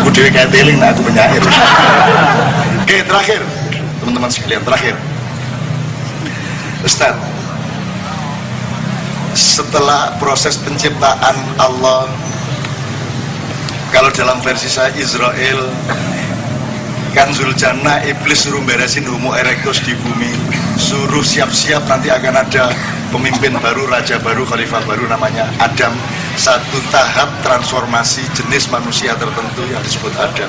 aku dewe kayak teling, nah aku penyair. Oke, terakhir teman-teman sekalian, terakhir Ustaz, setelah proses penciptaan Allah, kalau dalam versi saya Israel Kanzul Jannah, iblis suruh beresin Homo erectus di bumi, suruh siap-siap nanti akan ada pemimpin baru, raja baru, khalifah baru namanya Adam. Satu tahap transformasi jenis manusia tertentu yang disebut Adam.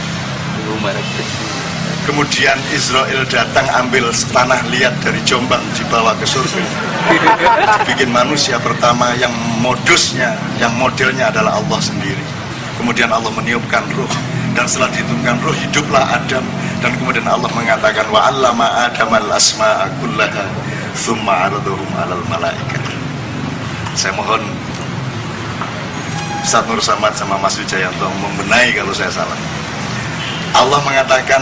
Kemudian Israel datang ambil tanah liat dari Jombang dibawa ke surga, bikin manusia pertama yang modusnya, yang modelnya adalah Allah sendiri. Kemudian Allah meniupkan ruh, dan setelah ditiupkan ruh hiduplah Adam. Dan kemudian Allah mengatakan wa 'allama Adamal asma'a kullaha tsumma 'aradahum 'alal malaikat. Saya mohon Ustaz Nur Samad sama Mas Wijayanto membenahi kalau saya salah. Allah mengatakan,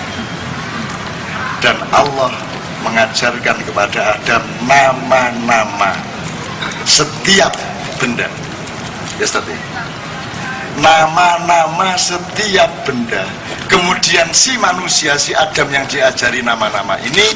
dan Allah mengajarkan kepada Adam nama-nama setiap benda. Ya Ustaz, nama-nama setiap benda. Kemudian si manusia, si Adam yang diajari nama-nama ini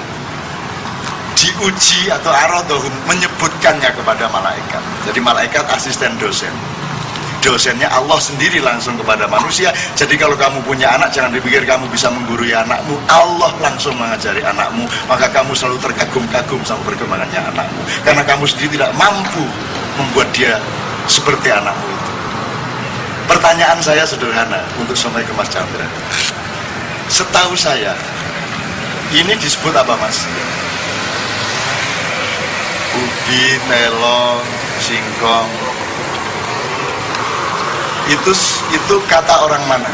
diuji atau aradhum, menyebutkannya kepada malaikat. Jadi malaikat asisten dosen, dosennya Allah sendiri langsung kepada manusia. Jadi kalau kamu punya anak, jangan dipikir kamu bisa menggurui anakmu, Allah langsung mengajari anakmu. Maka kamu selalu terkagum-kagum sama perkembangannya anakmu, karena kamu sendiri tidak mampu membuat dia seperti anakmu itu. Pertanyaan saya sederhana untuk sampai ke Mas Chandra. Setahu saya ini disebut apa, Mas? Ubi, melon, singkong. Itu kata orang mana?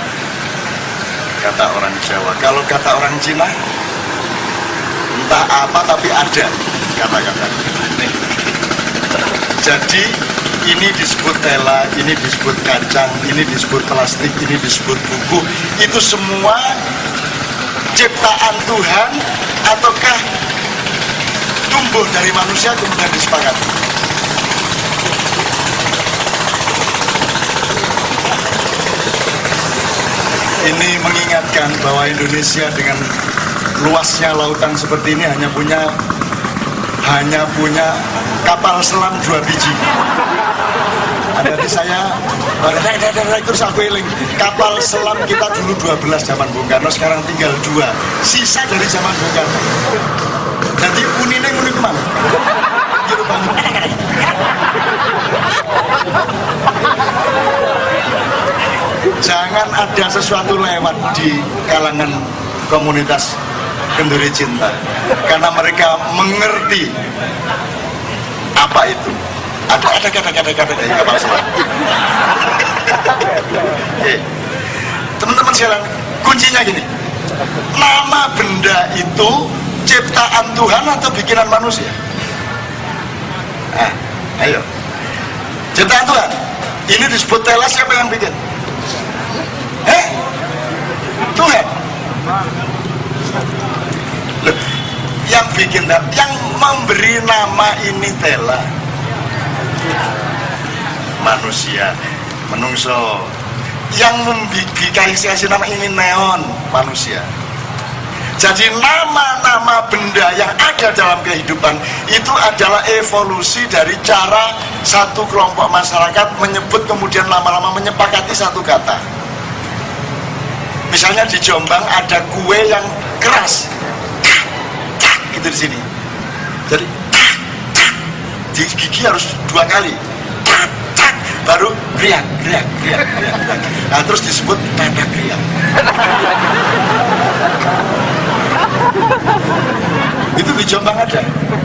Kata orang Jawa. Kalau kata orang Cina, entah apa tapi ada kata-kata. Jadi ini disebut tela, ini disebut kacang, ini disebut plastik, ini disebut buku. Itu semua ciptaan Tuhan ataukah tumbuh dari manusia kemudian disepakati? Ini mengingatkan bahwa Indonesia dengan luasnya lautan seperti ini hanya punya kapal selam 2 biji. Ada di saya, terus aku eling, kapal selam kita dulu 12 zaman Bung Karno, sekarang tinggal 2, sisa dari zaman Bung Karno. Jadi unine ngene kemana? Jangan ada sesuatu lewat di kalangan komunitas Kenduri Cinta, karena mereka mengerti apa itu. Ada kata-kata dari kapal selam. Teman-teman sekalian, kuncinya gini, nama benda itu ciptaan Tuhan atau bikinan manusia? Ayo, ciptaan Tuhan. Ini disebut tela, siapa yang bikin? Tuhan. Loh, yang bikin, yang memberi nama ini tela, manusia, menungso. Yang kasih nama ini neon, manusia. Jadi nama-nama benda yang ada dalam kehidupan itu adalah evolusi dari cara satu kelompok masyarakat menyebut, kemudian lama-lama menyepakati satu kata. Misalnya di Jombang ada kue yang keras, gitu di sini. Jadi di gigi harus 2 kali, baru kriak. Nah, terus disebut tanda kriak. Itu di Jombang ada.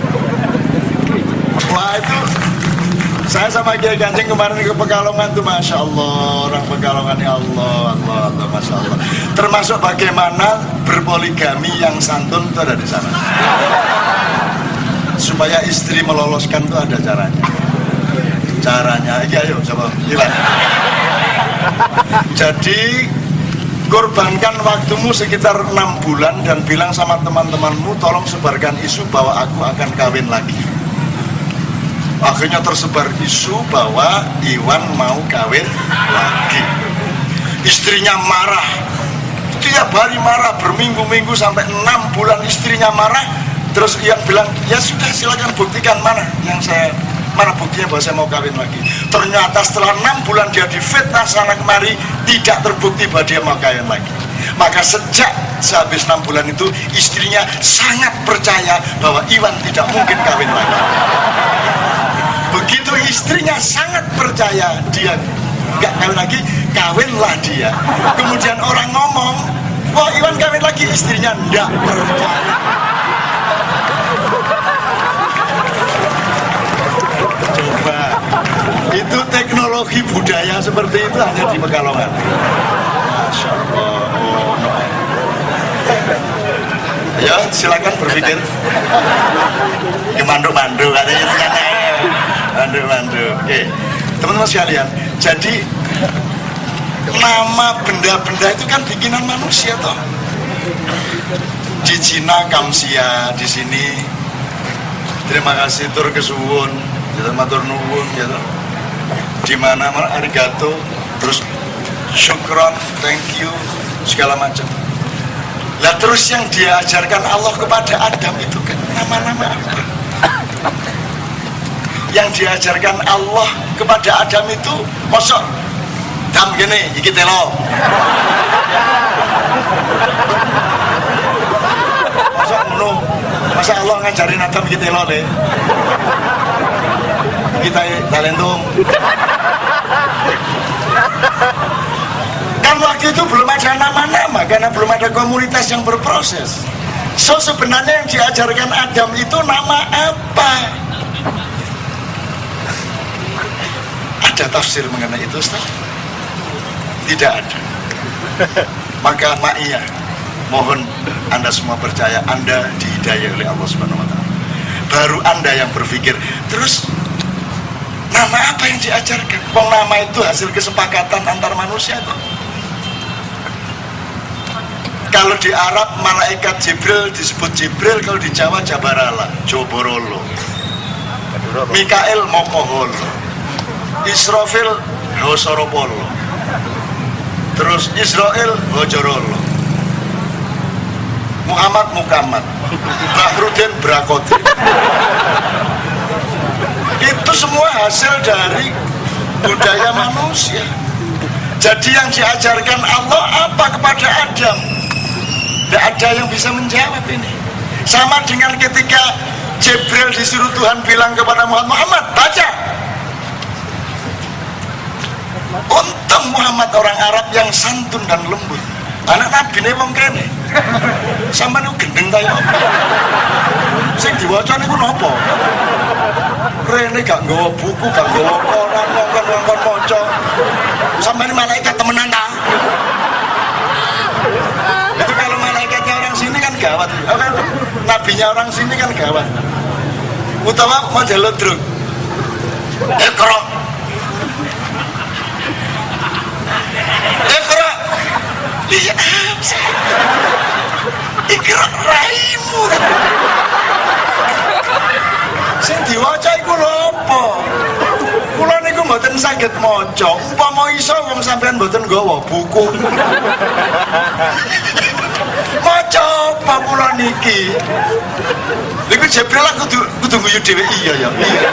Wah, itu saya sama Kiai Ganjeng kemarin ke Pekalongan tuh, Masya Allah, orang Pekalongan, ya Allah, Masya Allah. Termasuk bagaimana berpoligami yang santun itu ada di sana. Supaya istri meloloskan itu ada caranya. Ayo coba hilang. Jadi korbankan waktumu sekitar 6 bulan dan bilang sama teman-temanmu, tolong sebarkan isu bahwa aku akan kawin lagi. Akhirnya tersebar isu bahwa Iwan mau kawin lagi. istrinya marah, tiap hari marah, berminggu-minggu sampai 6 bulan istrinya marah. Terus yang bilang, ya sudah silakan buktikan, mana buktinya bahwa saya mau kawin lagi. Ternyata setelah 6 bulan dia difitnah sana kemari, tidak terbukti bahwa dia mau kawin lagi. Maka sejak sehabis 6 bulan itu, istrinya sangat percaya bahwa Iwan tidak mungkin kawin lagi. Begitu istrinya sangat percaya dia nggak kawin lagi, kawinlah dia. Kemudian orang ngomong, wah Iwan kawin lagi, istrinya nggak percaya. Coba, itu teknologi budaya seperti itu hanya di Pekalongan. Masya Allah. Ya, silakan berpikir. Mandu-mandu katanya. Mandu-mandu. Oke, teman-teman sekalian. Jadi nama benda-benda itu kan bikinan manusia toh. Di Cina Kamsia, di sini terima kasih tur kesuwun, ya matur nuwun gitu. Di mana-mana arigato, terus syukron, thank you, segala macam. Lah terus yang diajarkan Allah kepada Adam itu kan nama-nama apa? Yang diajarkan Allah kepada Adam itu mosok dam gini, iki telo. Masa ngono? Masa Allah ngajarin Adam iki telo deh. Kita talentum. Kan waktu itu belum ada nama-nama karena belum ada komunitas yang berproses. So sebenarnya yang diajarkan Adam itu nama apa? Ada tafsir mengenai itu, Ustaz? Tidak ada. Maka ma'iyah, mohon Anda semua percaya Anda dihidayah oleh Allah Subhanahu wa taala. Baru Anda yang berpikir, terus nama apa yang diajarkan? Wong nama itu hasil kesepakatan antar manusia tuh. Kalau di Arab malaikat Jibril disebut Jibril, kalau di Jawa Jabarala, Joborolo. Mikael Mokoholo. Israfil Hosoropolo. Terus Israel Hojorolo. Muhammad Mukammad. Bahrudin Brakoti. Itu semua hasil dari budaya manusia. Jadi yang diajarkan Allah apa kepada Adam? Tidak ada yang bisa menjawab ini. Sama dengan ketika Jibril disuruh Tuhan bilang kepada Muhammad, baca. Untung Muhammad orang Arab yang santun dan lembut. Anak Nabi ini wong kene. Sampai itu gendeng kaya apa? Sing diwaca niku napa? Rene gak nggawa buku, gak nggawa koran, ngongkon maca. Sampai ini malaikat temenan ta? Itu kalau malaikatnya orang sini kan gawat. Nabinya orang sini kan gawat. Utawa mau jaludruk. Ikra. Ikra. Iya, Ikra raimu. Sing diwaca iku lho apa? Kula niku mboten saged maca. Umpama iso wong sampean mboten nggawa buku. Maca apa kula niki? Niku Jibril kudu guyu dhewe iya ya. Iya.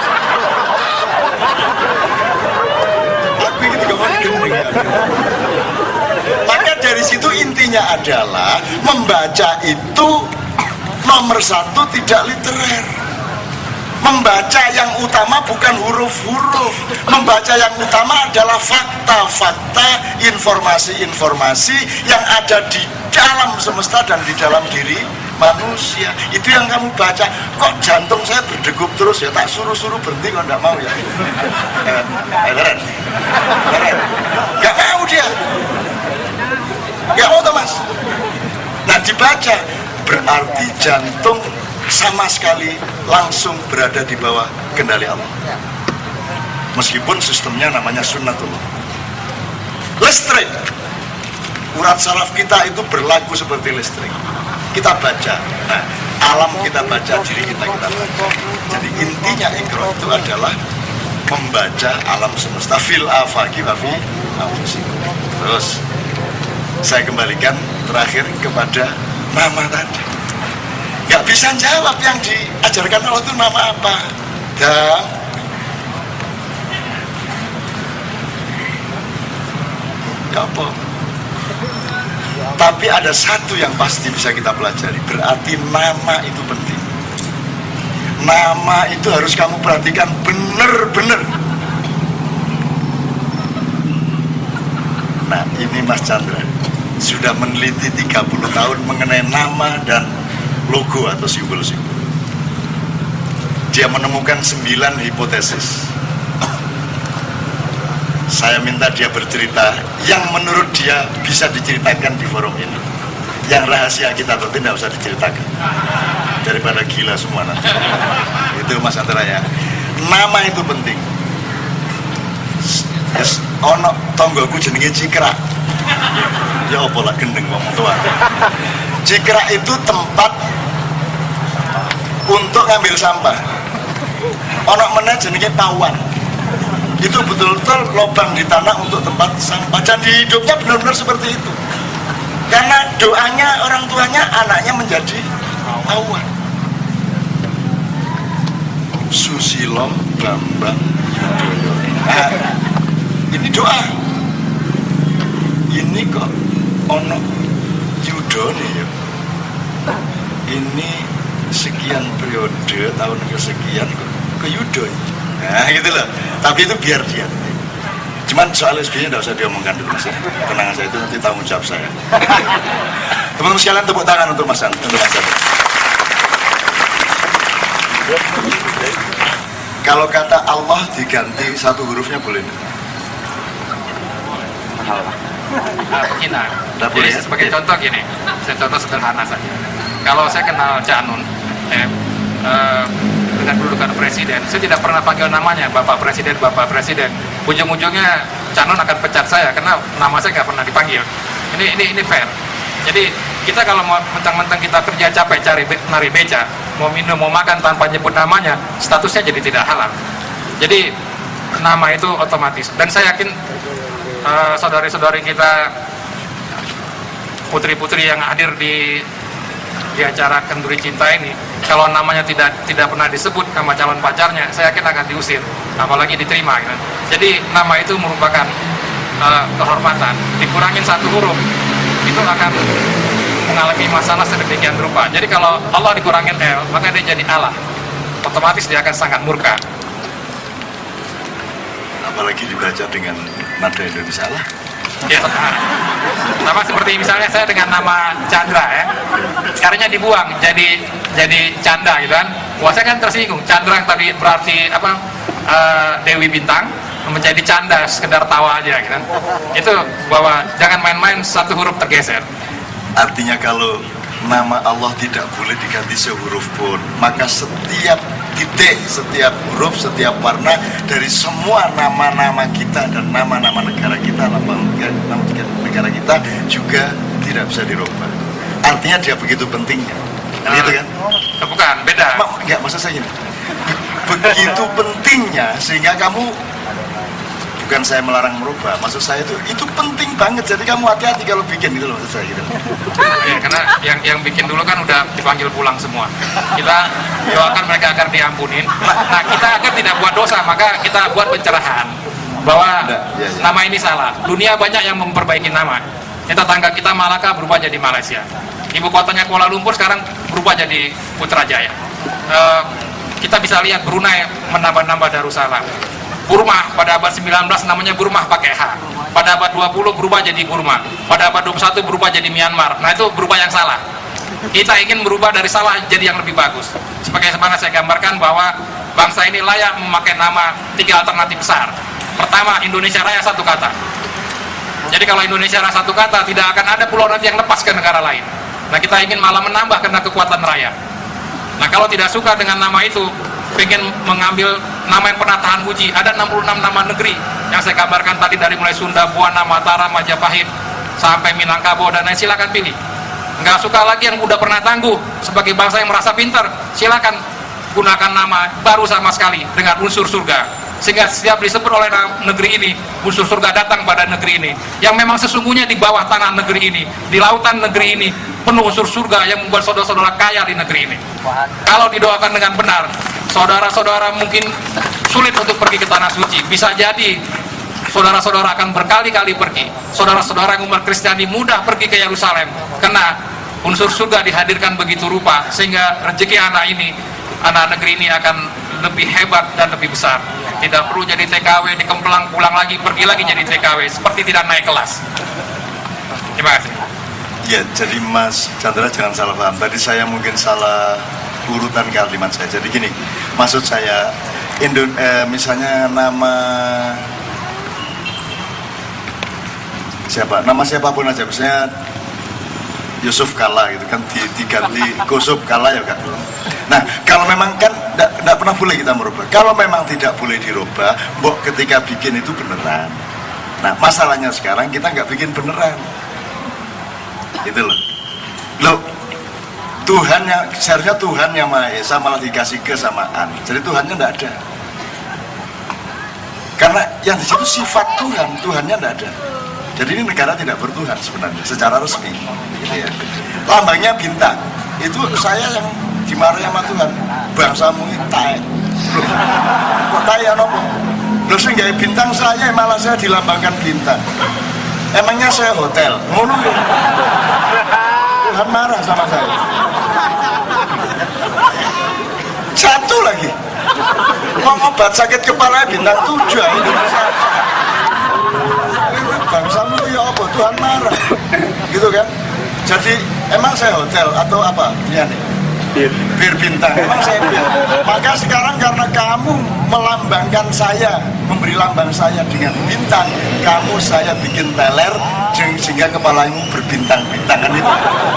Aku iki digawon gendeng ya. Maka dari situ intinya adalah membaca itu nomor satu tidak literer. Membaca yang utama bukan huruf-huruf. Membaca yang utama adalah fakta-fakta, informasi-informasi yang ada di dalam semesta dan di dalam diri manusia. Itu yang kamu baca. Kok jantung saya berdegup terus ya? Tak suruh-suruh berhenti kalau nggak mau ya. Keren. Nggak mau dia. Nggak mau Thomas. Nah dibaca berarti jantung sama sekali langsung berada di bawah kendali Allah. Meskipun sistemnya namanya sunnatullah. Listrik. Urat saraf kita itu berlaku seperti listrik. Kita baca. Nah, alam kita baca, diri kita baca. Jadi intinya Iqra itu adalah membaca alam semesta fil afaqi wa fi anfusikum. Terus saya kembalikan terakhir kepada nama tadi. Gak bisa jawab yang diajarkan Allah itu nama apa. Dan apa? Tapi ada satu yang pasti bisa kita pelajari. Berarti nama itu penting. Nama itu harus kamu perhatikan benar-benar. Nah, ini Mas Chandra sudah meneliti 30 tahun mengenai nama dan logo atau simbol-simbol. Dia menemukan 9 hipotesis. Saya minta dia bercerita yang menurut dia bisa diceritakan di forum ini. Yang rahasia kita tapi tidak usah diceritakan, daripada gila semua nanti. Itu Mas Antara ya. Nama itu penting. Yes, ono tonggoku jenenge Cikrak. Ya apa lah gendeng wong tua. Cikrak itu tempat untuk ngambil sampah. Ono meneh jenenge Pawan. Itu betul-betul lubang di tanah untuk tempat sampah. Dan di hidupnya benar-benar seperti itu. Karena doanya orang tuanya, anaknya menjadi awan. Susilo Bambang Yudhoyono. Nah, ini doa. Ini kok ono Yudo nih ya. Ini sekian periode tahun kesekian kok ke Yudo. Nah gitu loh. Tapi itu biar dia. Cuman soal SB-nya tidak usah diomongkan dulu Mas. Tenang saja, itu nanti tanggung jawab saya. Teman-teman sekalian tepuk tangan untuk Mas Chandra. Kalau kata Allah diganti satu hurufnya boleh? Begini. Jadi Ya? Sebagai contoh gini, saya contoh sederhana saja. Kalau saya kenal Cak Nun, dengan kedudukan presiden, saya tidak pernah panggil namanya Bapak Presiden, Bapak Presiden. Ujung-ujungnya Cak Nun akan pecat saya karena nama saya nggak pernah dipanggil. Ini fair. Jadi kita kalau mau mentang-mentang kita kerja capek cari nari beca, mau minum, mau makan tanpa nyebut namanya, statusnya jadi tidak halal. Jadi nama itu otomatis. Dan saya yakin saudari-saudari kita, putri-putri yang hadir di acara Kenduri Cinta ini, kalau namanya tidak pernah disebut sama calon pacarnya, saya yakin akan diusir, apalagi diterima gitu. Jadi nama itu merupakan kehormatan. Dikurangin satu huruf itu akan mengalami masalah sedemikian rupa. Jadi kalau Allah dikurangin L, maka dia jadi Allah, otomatis dia akan sangat murka. Apalagi dibaca dengan nada Indonesia lah. Ya, sama seperti misalnya saya dengan nama Chandra ya, sekarangnya dibuang jadi Canda gitu kan. Wah, saya kan tersinggung. Chandra yang tadi berarti apa, Dewi Bintang, menjadi Canda sekedar tawa aja gitu kan. Itu bahwa jangan main-main satu huruf tergeser. Artinya kalau nama Allah tidak boleh diganti sehuruf pun, maka setiap titik, setiap huruf, setiap warna dari semua nama-nama kita dan nama-nama negara kita, nama negara kita juga tidak bisa dirubah. Artinya dia begitu pentingnya, gitu kan? Bukan, beda. Enggak, maksud saya gini, begitu pentingnya sehingga kamu, bukan saya melarang merubah, maksud saya itu penting banget, jadi kamu hati-hati kalau bikin, gitu loh maksud saya gitu. Ya, karena yang bikin dulu kan udah dipanggil pulang semua. Kita doakan mereka agar diampunin. Nah, kita agar tidak buat dosa, maka kita buat pencerahan bahwa nama ini salah. Dunia banyak yang memperbaiki nama. Tetangga kita Malaka berubah jadi Malaysia. Ibu kotanya Kuala Lumpur sekarang berubah jadi Putrajaya. Kita bisa lihat Brunei menambah-nambah Darussalam. Burma pada abad 19 namanya Burma pakai H. Pada abad 20 berubah jadi Burma. Pada abad 21 berubah jadi Myanmar. Nah, itu berubah yang salah. Kita ingin merubah dari salah jadi yang lebih bagus. Sebagaimana saya gambarkan bahwa bangsa ini layak memakai nama 3 alternatif besar. Pertama, Indonesia Raya satu kata. Jadi kalau Indonesia Raya satu kata, tidak akan ada pulau nanti yang lepas ke negara lain. Nah, kita ingin malah menambah karena kekuatan raya. Nah, kalau tidak suka dengan nama itu, pengen mengambil nama yang pernah tahan uji, ada 66 nama negeri yang saya gambarkan tadi, dari mulai Sunda, Buana, Mataram, Majapahit sampai Minangkabau dan lain, silakan pilih. Nggak suka lagi yang udah pernah tangguh, sebagai bangsa yang merasa pintar, silakan gunakan nama baru sama sekali dengan unsur surga. sehingga setiap disebut oleh negeri ini, unsur surga datang pada negeri ini, yang memang sesungguhnya di bawah tanah negeri ini, di lautan negeri ini penuh unsur surga yang membuat saudara-saudara kaya di negeri ini. Kalau didoakan dengan benar, saudara-saudara mungkin sulit untuk pergi ke tanah suci. Bisa jadi saudara-saudara akan berkali-kali pergi. Saudara-saudara yang umat Kristiani mudah pergi ke Yerusalem karena unsur surga dihadirkan begitu rupa, sehingga rezeki anak negeri ini akan lebih hebat dan lebih besar. Tidak perlu jadi TKW di Kemplang, pulang lagi, pergi lagi jadi TKW, seperti tidak naik kelas. Terima kasih. Ya, jadi Mas Chandra jangan salah paham. Tadi saya mungkin salah urutan kalimat saya. Jadi gini, maksud saya misalnya nama siapapun aja, misalnya Yusuf Kalla gitu kan, diganti Kusub Kalla ya kan. Nah, kalau memang kan tidak pernah boleh kita merubah. Kalau memang tidak boleh dirubah, ketika bikin itu beneran. Nah, masalahnya sekarang kita nggak bikin beneran. Itu loh. Seharusnya Tuhan yang Maha Esa malah dikasih kesamaan. Jadi Tuhannya tidak ada. Karena yang di situ sifat Tuhan, Tuhannya tidak ada. Jadi ini negara tidak bertuhan sebenarnya, secara resmi. Gitu ya. Lambangnya bintang. Itu saya yang dimarahi sama Tuhan. Bangsamu ini tai. Kok tai ya nopo? Loh sih nggak bintang saya, malah saya dilambangkan bintang. Emangnya saya hotel? Ngono. Tuhan marah sama saya. Satu lagi. Mau obat sakit kepala bintang 7 Indonesia. Bangsamu ya apa? Tuhan marah. Gitu kan? Jadi emang saya hotel atau apa? Iya nih. Bir bintang. Emang saya bir. Maka sekarang karena kamu melambangkan saya, memberi lambang saya dengan bintang, kamu saya bikin teler sehingga kepalamu berbintang-bintangan itu.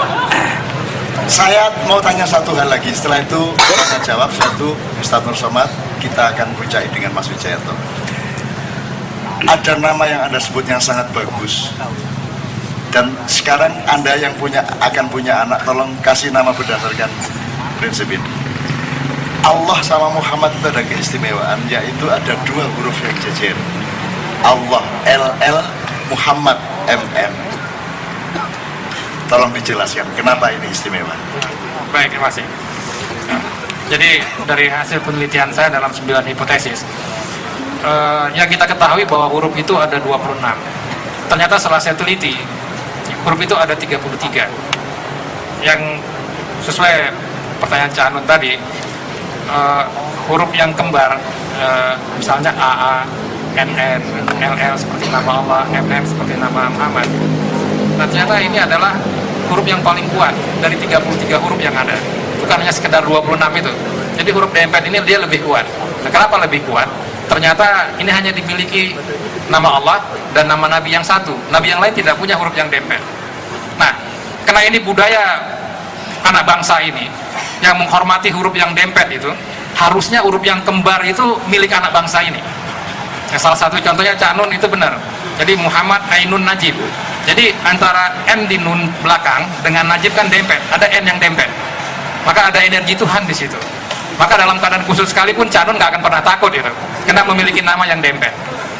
Saya mau tanya satu hal lagi. Setelah itu saya jawab satu, Ustaz Nur Somad, kita akan berbicara dengan Mas Wijayanto. Ada nama yang Anda sebut yang sangat bagus. Dan sekarang Anda yang akan punya anak, tolong kasih nama berdasarkan prinsip ini. Allah sama Muhammad itu ada keistimewaan, yaitu ada 2 huruf yang jejer. Allah LL, Muhammad MM. Tolong dijelaskan kenapa ini istimewa. Baik, terima kasih. Jadi dari hasil penelitian saya dalam 9 hipotesis, yang kita ketahui bahwa huruf itu ada 26. Ternyata setelah saya teliti, huruf itu ada 33. Yang sesuai pertanyaan Cak Anun tadi, huruf yang kembar, misalnya AA, NN, LL seperti nama Allah, MM seperti nama Muhammad. Nah, ternyata ini adalah huruf yang paling kuat dari 33 huruf yang ada. Bukan hanya sekedar 26 itu. Jadi huruf dempet ini dia lebih kuat. Nah, kenapa lebih kuat? Ternyata ini hanya dimiliki nama Allah dan nama Nabi yang satu. Nabi yang lain tidak punya huruf yang dempet. Nah, karena ini budaya anak bangsa ini yang menghormati huruf yang dempet itu, harusnya huruf yang kembar itu milik anak bangsa ini. Nah, salah satu contohnya Cak Nun itu benar. Jadi Muhammad Ainun Najib. Jadi antara N di nun belakang dengan Najib kan dempet, ada N yang dempet. Maka ada energi Tuhan di situ. Maka dalam keadaan khusus sekalipun Cak Nun nggak akan pernah takut itu, karena memiliki nama yang dempet.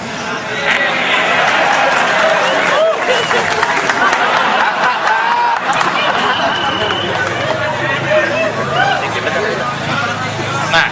Nah,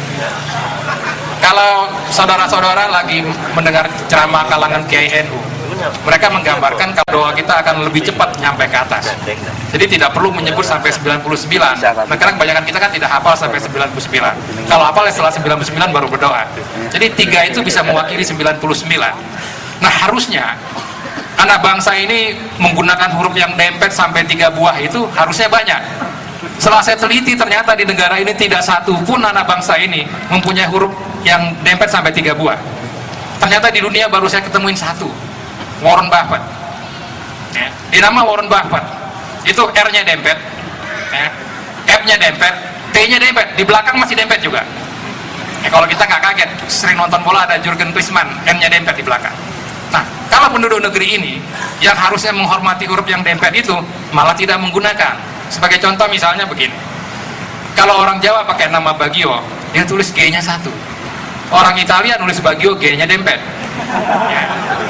kalau saudara-saudara lagi mendengar ceramah kalangan Kiai NU, mereka menggambarkan kalau doa kita akan lebih cepat nyampe ke atas. Jadi tidak perlu menyebut sampai 99. Nah, karena kebanyakan kita kan tidak hafal sampai 99. Kalau hafal ya setelah 99 baru berdoa. Jadi 3 itu bisa mewakili 99. Nah, harusnya anak bangsa ini menggunakan huruf yang dempet sampai 3 buah itu harusnya banyak. Setelah saya teliti, ternyata di negara ini tidak satu pun anak bangsa ini mempunyai huruf yang dempet sampai 3 buah. Ternyata di dunia baru saya ketemuin satu, Warren Buffett. Ya, di nama Warren Buffett itu R-nya dempet, ya, F-nya dempet, T-nya dempet, di belakang masih dempet juga. Ya, kalau kita nggak kaget, sering nonton bola ada Jurgen Klinsmann, N-nya dempet di belakang. Nah, kalau penduduk negeri ini yang harusnya menghormati huruf yang dempet itu malah tidak menggunakan. Sebagai contoh misalnya begini, kalau orang Jawa pakai nama Bagio, dia tulis G-nya 1. orang Italia nulis Baggio, G-nya dempet. Ya.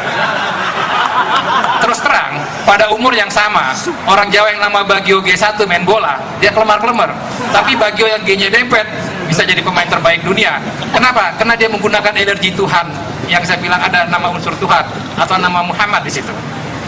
Terus terang, pada umur yang sama, orang Jawa yang nama Baggio G1 main bola, dia kelemar-kelemar. Tapi Baggio yang G-nya dempet bisa jadi pemain terbaik dunia. Kenapa? Karena dia menggunakan energi Tuhan. Yang saya bilang ada nama unsur Tuhan atau nama Muhammad di situ.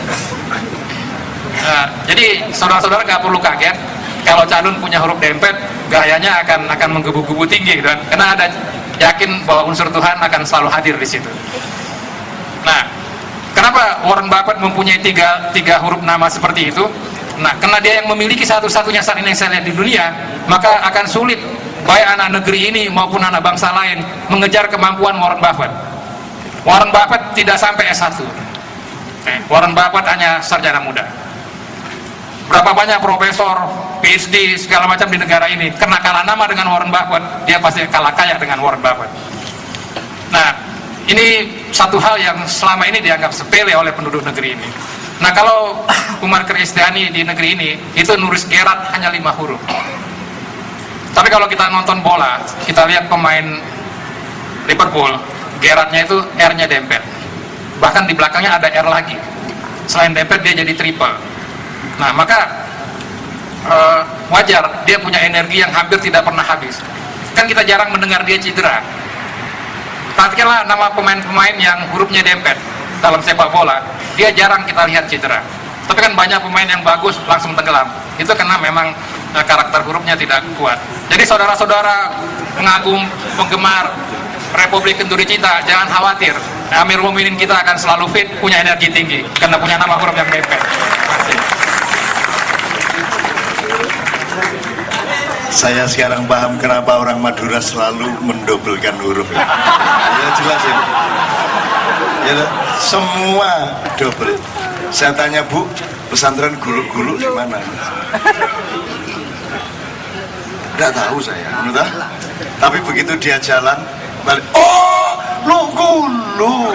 Jadi saudara-saudara nggak perlu kaget kalau calon punya huruf dempet, gayanya akan menggebu-gebu tinggi, kan? Karena ada yakin bahwa unsur Tuhan akan selalu hadir di situ. Nah, kenapa Warren Buffett mempunyai tiga huruf nama seperti itu? Nah, karena dia yang memiliki satu-satunya saat ini yang saya lihat di dunia, maka akan sulit baik anak negeri ini maupun anak bangsa lain mengejar kemampuan Warren Buffett. Warren Buffett tidak sampai S1. Warren Buffett hanya sarjana muda. Berapa banyak profesor, PhD, segala macam di negara ini, karena kalah nama dengan Warren Buffett, dia pasti kalah kaya dengan Warren Buffett. Nah, ini satu hal yang selama ini dianggap sepele oleh penduduk negeri ini. Nah, kalau Umar Kristiani di negeri ini, itu nulis Gerrard hanya 5 huruf. Tapi kalau kita nonton bola, kita lihat pemain Liverpool, Gerrardnya itu R-nya dempet. Bahkan di belakangnya ada R lagi. Selain dempet, dia jadi triple. Nah, maka wajar dia punya energi yang hampir tidak pernah habis. Kan kita jarang mendengar dia cedera. Perhatikanlah nama pemain-pemain yang hurufnya dempet dalam sepak bola, dia jarang kita lihat cedera. Tapi kan banyak pemain yang bagus langsung tenggelam. Itu karena memang karakter hurufnya tidak kuat. Jadi saudara-saudara pengagum, penggemar Republik Kenduri Cinta, jangan khawatir. Amirul Mukminin kita akan selalu fit, punya energi tinggi karena punya nama huruf yang dempet. Saya sekarang paham kenapa orang Madura selalu mendobelkan huruf. Ya jelas ya. Ya, semua double. Saya tanya, Bu, pesantren gulu-gulu di mana? Tidak tahu saya, benar? Tapi begitu dia jalan balik, oh, lu gulu.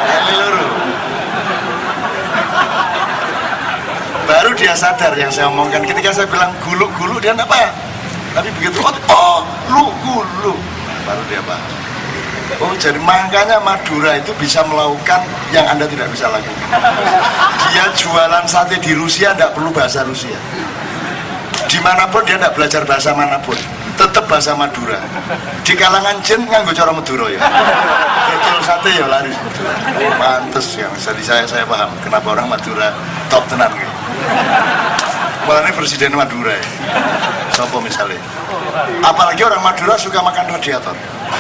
Baru dia sadar yang saya omongkan. Ketika saya bilang gulu-gulu, dia enggak apa. Tapi begitu, oh, lu gulu, baru dia paham. Oh, jadi makanya Madura itu bisa melakukan yang Anda tidak bisa lakukan. Dia jualan sate di Rusia, tidak perlu bahasa Rusia. Dimanapun dia tidak belajar bahasa manapun, tetap bahasa Madura. Di kalangan jin nganggo cara Madura ya. Kecil sate ya laris Madura. Pantes ya, jadi saya paham kenapa orang Madura top tenan gitu. Mulanya presiden Madura ya. Sopo misalnya. Apalagi orang Madura suka makan radiator.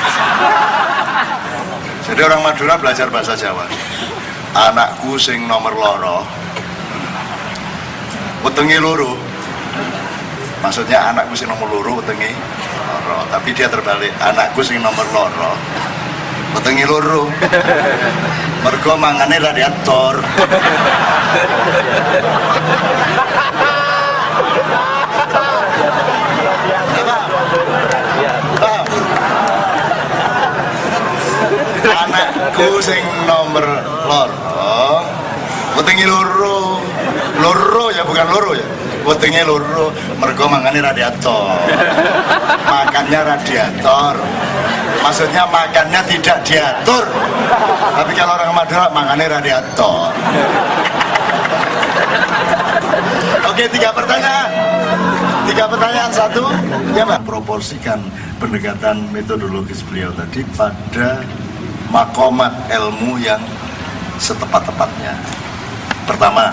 Jadi orang Madura belajar bahasa Jawa. Anakku sing nomor loro, wetenge loro. Maksudnya anakku sing nomor loro wetenge loro. Tapi dia terbalik. Anakku sing nomor loro, wetenge loro. Mergo mangane radiator. Anakku sing nomor loro wetenge loro ya, bukan loro ya, wetenge loro mergo mangane radiator. Makannya radiator, maksudnya makannya tidak diatur. Tapi kalau orang Madura makannya radiator. Oke, 3 pertanyaan. 3 pertanyaan, 1 ya Mbak. Proporsikan pendekatan metodologis beliau tadi pada makomat ilmu yang setepat-tepatnya. Pertama,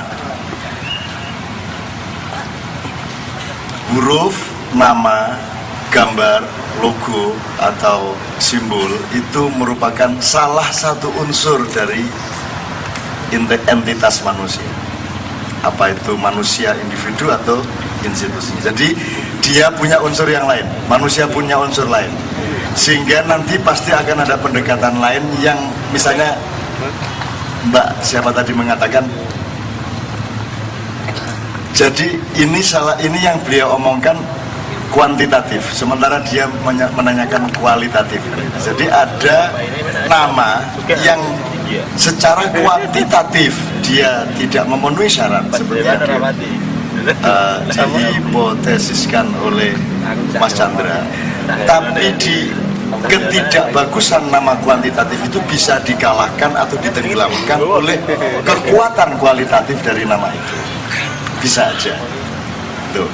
huruf, nama, gambar, logo atau simbol itu merupakan salah satu unsur dari entitas manusia. Apa itu manusia individu atau institusi. Jadi dia punya unsur yang lain, manusia punya unsur lain. Sehingga nanti pasti akan ada pendekatan lain yang misalnya Mbak siapa tadi mengatakan, jadi ini yang beliau omongkan kuantitatif, sementara dia menanyakan kualitatif. Jadi ada nama yang secara kuantitatif dia tidak memenuhi syarat seperti yang dihipotesiskan oleh Mas Chandra, tapi di ketidakbagusan nama kuantitatif itu bisa dikalahkan atau ditenggelamkan oleh kekuatan kualitatif dari nama itu. Bisa aja. Tuh.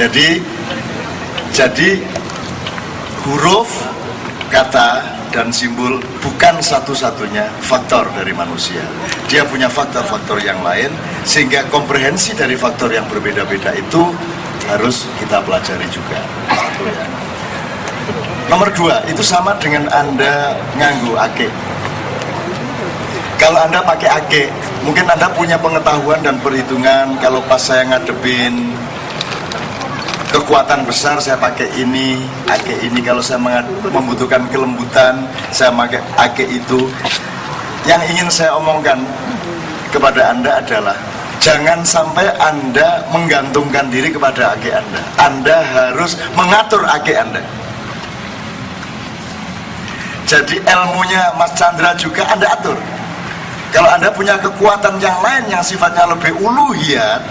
Jadi huruf, kata, dan simbol bukan satu-satunya faktor dari manusia. Dia punya faktor-faktor yang lain, sehingga komprehensi dari faktor yang berbeda-beda itu harus kita pelajari juga. Satu ya. Nomor dua, itu sama dengan Anda nganggu ake. Kalau Anda pakai ake, mungkin Anda punya pengetahuan dan perhitungan, kalau pas saya ngadepin kekuatan besar saya pakai ini, ake ini. Kalau saya membutuhkan kelembutan, saya pakai ake itu. Yang ingin saya omongkan kepada Anda adalah jangan sampai Anda menggantungkan diri kepada ake Anda. Anda harus mengatur ake Anda. Jadi ilmunya Mas Chandra juga Anda atur. Kalau Anda punya kekuatan yang lain yang sifatnya lebih uluhiyat,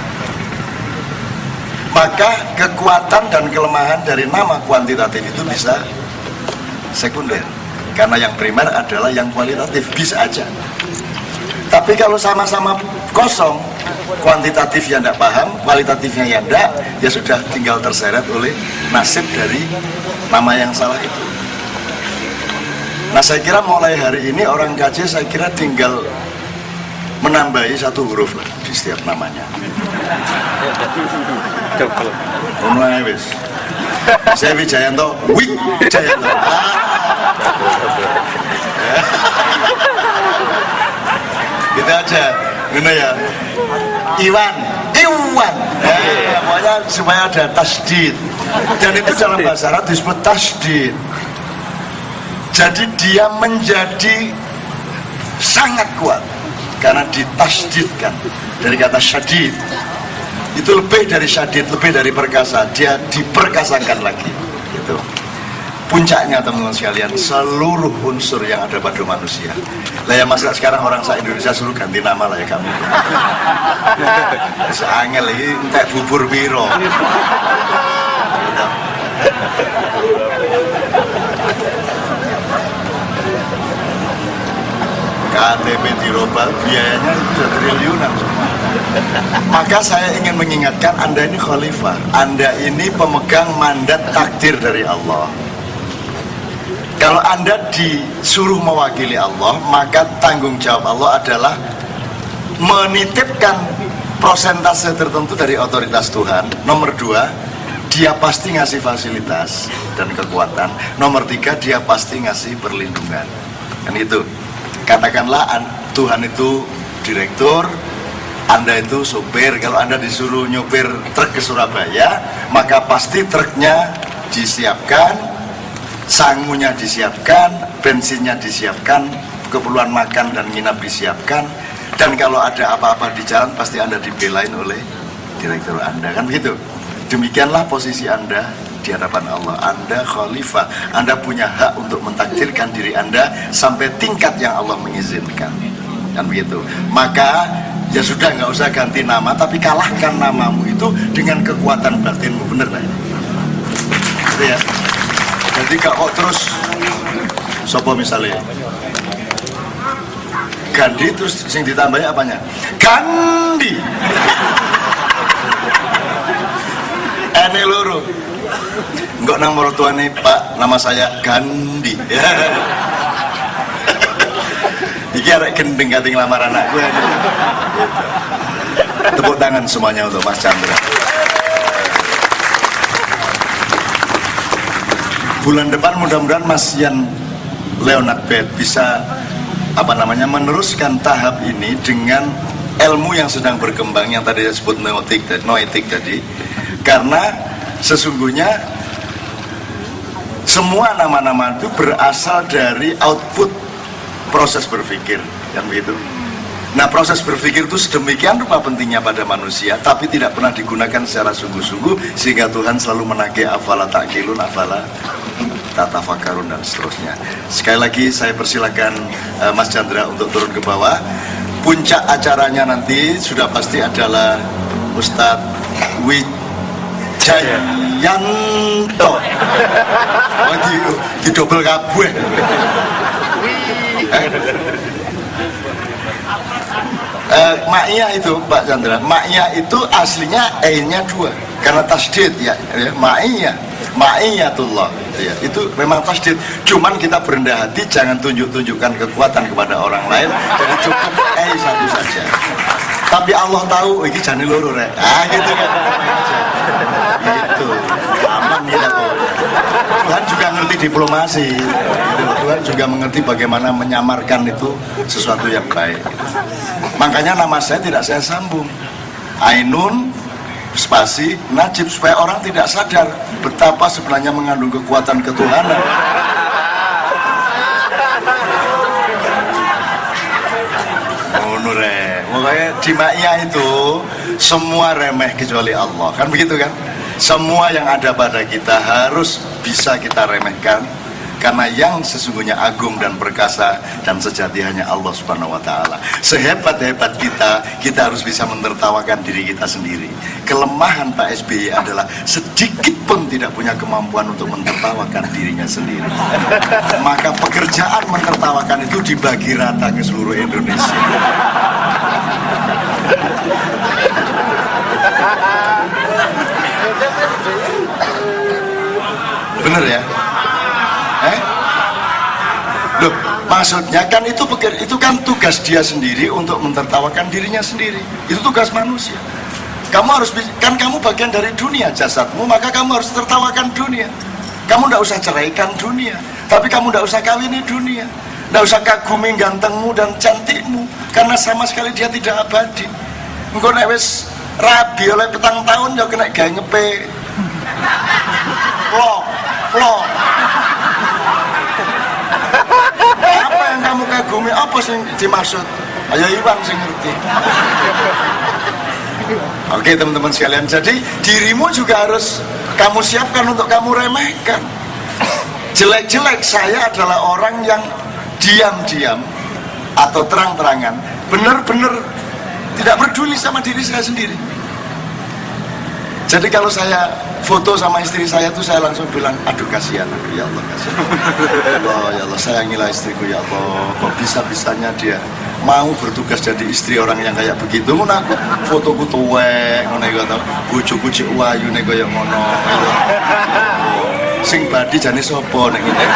maka kekuatan dan kelemahan dari nama kuantitatif itu bisa sekunder. Karena yang primer adalah yang kualitatif, bisa aja. Tapi kalau sama-sama kosong, kuantitatifnya tidak paham, kualitatifnya ya tidak, ya sudah tinggal terseret oleh nasib dari nama yang salah itu. Nah, saya kira mulai hari ini orang KJ saya kira tinggal menambahi satu huruf lah di setiap namanya. Wis. Saya Wijayanto, Wijayanto. Gitu aja. Gini ya. Iwan. Pokoknya supaya ada tasdid. Dan itu dalam bahasa Arab disebut tasdid. Jadi dia menjadi sangat kuat karena ditasdidkan. Dari kata syadid, itu lebih dari syadid, lebih dari perkasa, dia diperkasakan lagi gitu. Puncaknya teman-teman sekalian, seluruh unsur yang ada pada manusia. Lah ya masa sekarang orang se-Indonesia suruh ganti nama lah ya kamu. Seangel lagi entek bubur biro. KTP dirobah, biayanya sudah triliunan semua. Maka saya ingin mengingatkan Anda ini khalifah, Anda ini pemegang mandat takdir dari Allah. Kalau Anda disuruh mewakili Allah, maka tanggung jawab Allah adalah menitipkan prosentase tertentu dari otoritas Tuhan. Nomor dua, dia pasti ngasih fasilitas dan kekuatan. Nomor tiga, dia pasti ngasih perlindungan. Kan itu. Katakanlah Tuhan itu direktur, Anda itu sopir. Kalau Anda disuruh nyopir truk ke Surabaya, maka pasti truknya disiapkan, sangunya disiapkan, bensinnya disiapkan, keperluan makan dan nginap disiapkan. Dan kalau ada apa-apa di jalan pasti Anda dibelain oleh direktur Anda. Kan begitu. Demikianlah posisi Anda di hadapan Allah. Anda khalifah, Anda punya hak untuk mentakdirkan diri Anda sampai tingkat yang Allah mengizinkan. Kan begitu. Maka ya sudah, nggak usah ganti nama, tapi kalahkan namamu itu dengan kekuatan batinmu. Bener lah ini. Gitu ya. Jadi kok terus sopo misalnya Gandhi, terus sing ditambahnya apanya? Gandhi. Ene loro. Enggak nang mertuane, Pak, nama saya Gandhi. Ya. Iki arek gendeng kating lamar anakku. Ya. Tepuk tangan semuanya untuk Mas Chandra. Bulan depan mudah-mudahan Mas Yan Leonard Beth bisa meneruskan tahap ini dengan ilmu yang sedang berkembang yang tadi saya sebut noetik tadi. Karena sesungguhnya semua nama-nama itu berasal dari output proses berpikir, kan begitu. Nah, proses berpikir itu sedemikian rupa pentingnya pada manusia, tapi tidak pernah digunakan secara sungguh-sungguh, sehingga Tuhan selalu menagih afala ta'qilun, afala tatafakkarun, dan seterusnya. Sekali lagi saya persilakan Mas Chandra untuk turun ke bawah. Puncak acaranya nanti sudah pasti adalah Ustadz Jayanto. Oh, di double kabeh. Maknya itu Pak Chandra, maknya itu aslinya e-nya 2 karena tasdid ya, ma'iyatullah ya, itu memang tasdid. Cuman kita berendah hati, jangan tunjukkan kekuatan kepada orang lain, jadi cukup satu saja. Tapi Allah tahu ini jane loro rek. Gitu kan. Gitu. Aman ya. Tuhan juga ngerti diplomasi. Tuhan juga mengerti bagaimana menyamarkan itu sesuatu yang baik. Makanya nama saya tidak saya sambung. Ainun spasi Najib, supaya orang tidak sadar betapa sebenarnya mengandung kekuatan ketuhanan. Makanya di Ma'iyah itu semua remeh kecuali Allah, kan begitu kan? Semua yang ada pada kita harus bisa kita remehkan, karena yang sesungguhnya agung dan perkasa dan sejati hanya Allah Subhanahu wa Ta'ala. Sehebat-hebat kita harus bisa menertawakan diri kita sendiri. Kelemahan Pak SBY adalah sedikit pun tidak punya kemampuan untuk menertawakan dirinya sendiri. Maka pekerjaan menertawakan itu dibagi rata ke seluruh Indonesia. Bener ya? Loh, maksudnya kan itu kan tugas dia sendiri untuk mentertawakan dirinya sendiri. Itu tugas manusia. Kamu harus, kan kamu bagian dari dunia jasadmu, maka kamu harus tertawakan dunia. Kamu tidak usah ceraikan dunia, tapi kamu tidak usah kawini dunia. Tidak usah kagumi gantengmu dan cantikmu, karena sama sekali dia tidak abadi. Engkau nek wis rabi oleh petang tahun ya kena gawe ngepe. Lo. Apa yang kamu kagumi? Apa sih dimaksud? Ayo Iwan sing ngerti. Oke teman-teman sekalian, jadi dirimu juga harus kamu siapkan untuk kamu remehkan. Jelek-jelek saya adalah orang yang diam-diam atau terang-terangan benar-benar tidak peduli sama diri saya sendiri. Jadi kalau saya foto sama istri saya tuh saya langsung bilang, aduh kasihan aku, ya Allah kasihan. Ya Allah sayangilah istriku ya Allah. Kok bisa-bisanya dia mau bertugas jadi istri orang yang kayak begitu. Ngono aku fotoku tuwek ngono iku ta. Bojoku cek wayune kaya ngono. Sing badi jane sapa nek ngene.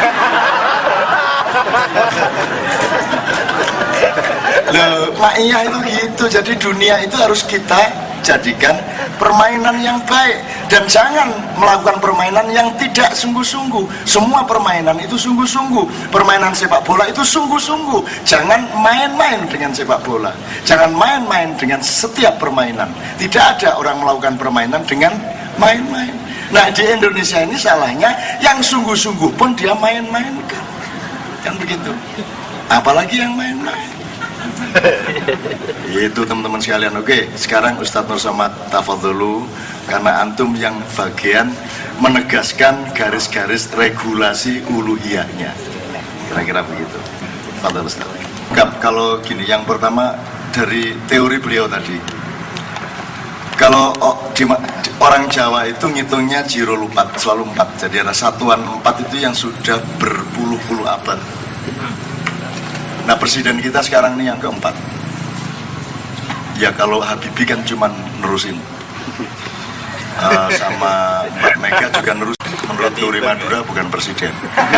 Loh, Ma'iyah itu gitu. Jadi dunia itu harus kita jadikan permainan yang baik, dan jangan melakukan permainan yang tidak sungguh-sungguh. Semua permainan itu sungguh-sungguh. Permainan sepak bola itu sungguh-sungguh. Jangan main-main dengan sepak bola. Jangan main-main dengan setiap permainan. Tidak ada orang melakukan permainan dengan main-main. Nah di Indonesia ini salahnya yang sungguh-sungguh pun dia main-mainkan. Kan begitu. Apalagi yang main-main. Itu teman-teman sekalian. Oke, sekarang Ustadz Nur Somad tafadholu, karena antum yang bagian menegaskan garis-garis regulasi uluhiyahnya. Kira-kira begitu. Tafadhol Ustadz. Kalau gini, yang pertama dari teori beliau tadi. Kalau orang Jawa itu ngitungnya jirul 4, selalu 4. Jadi ada satuan 4 itu yang sudah berpuluh-puluh abad. Nah presiden kita sekarang ini yang keempat. Ya kalau Habibie kan cuma nerusin, sama Mbak Mega juga nerusin. Menurut teori Madura bukan presiden.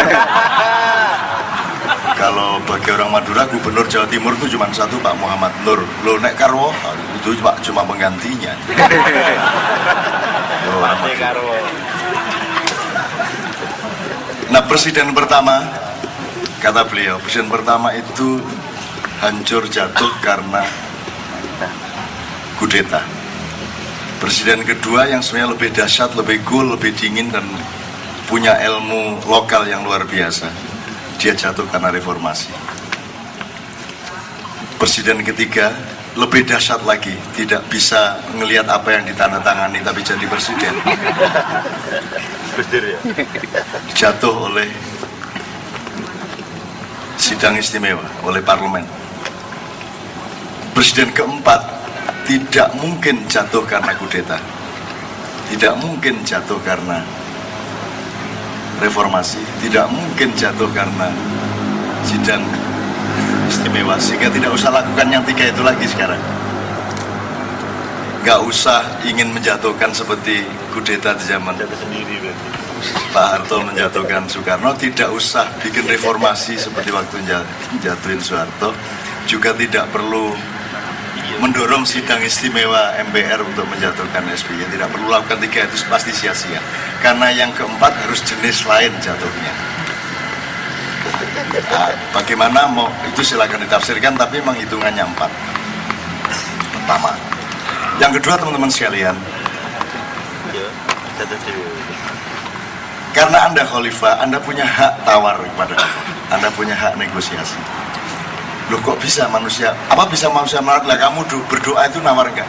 Kalau bagi orang Madura gubernur Jawa Timur itu cuma satu, Pak Muhammad Nur. Lo nek Karwo itu cuma penggantinya. Nah presiden pertama, kata beliau, presiden pertama itu hancur jatuh karena kudeta. Presiden kedua yang sebenarnya lebih dahsyat, lebih cool, lebih dingin dan punya ilmu lokal yang luar biasa, dia jatuh karena reformasi. Presiden ketiga lebih dahsyat lagi, tidak bisa ngelihat apa yang ditandatangani tapi jadi presiden. Jatuh oleh sidang istimewa, oleh parlemen. Presiden keempat tidak mungkin jatuh karena kudeta. tidak mungkin jatuh karena reformasi, tidak mungkin jatuh karena sidang istimewa, sehingga tidak usah lakukan yang tiga itu lagi sekarang. Gak usah ingin menjatuhkan seperti kudeta di zaman Pak Harto menjatuhkan Soekarno, tidak usah bikin reformasi seperti waktu jatuhin Soeharto, juga tidak perlu mendorong sidang istimewa MPR untuk menjatuhkan SBY, tidak perlu lakukan tiga itu, pasti sia-sia, karena yang keempat harus jenis lain jatuhnya. Nah, bagaimana mau itu silakan ditafsirkan, tapi memang hitungannya 4. Pertama. Yang kedua, teman-teman sekalian, karena Anda khalifah, Anda punya hak tawar kepada Allah, Anda punya hak negosiasi. Loh, kok bisa manusia, apa bisa manusia menawar? Lah kamu berdoa itu nawar enggak?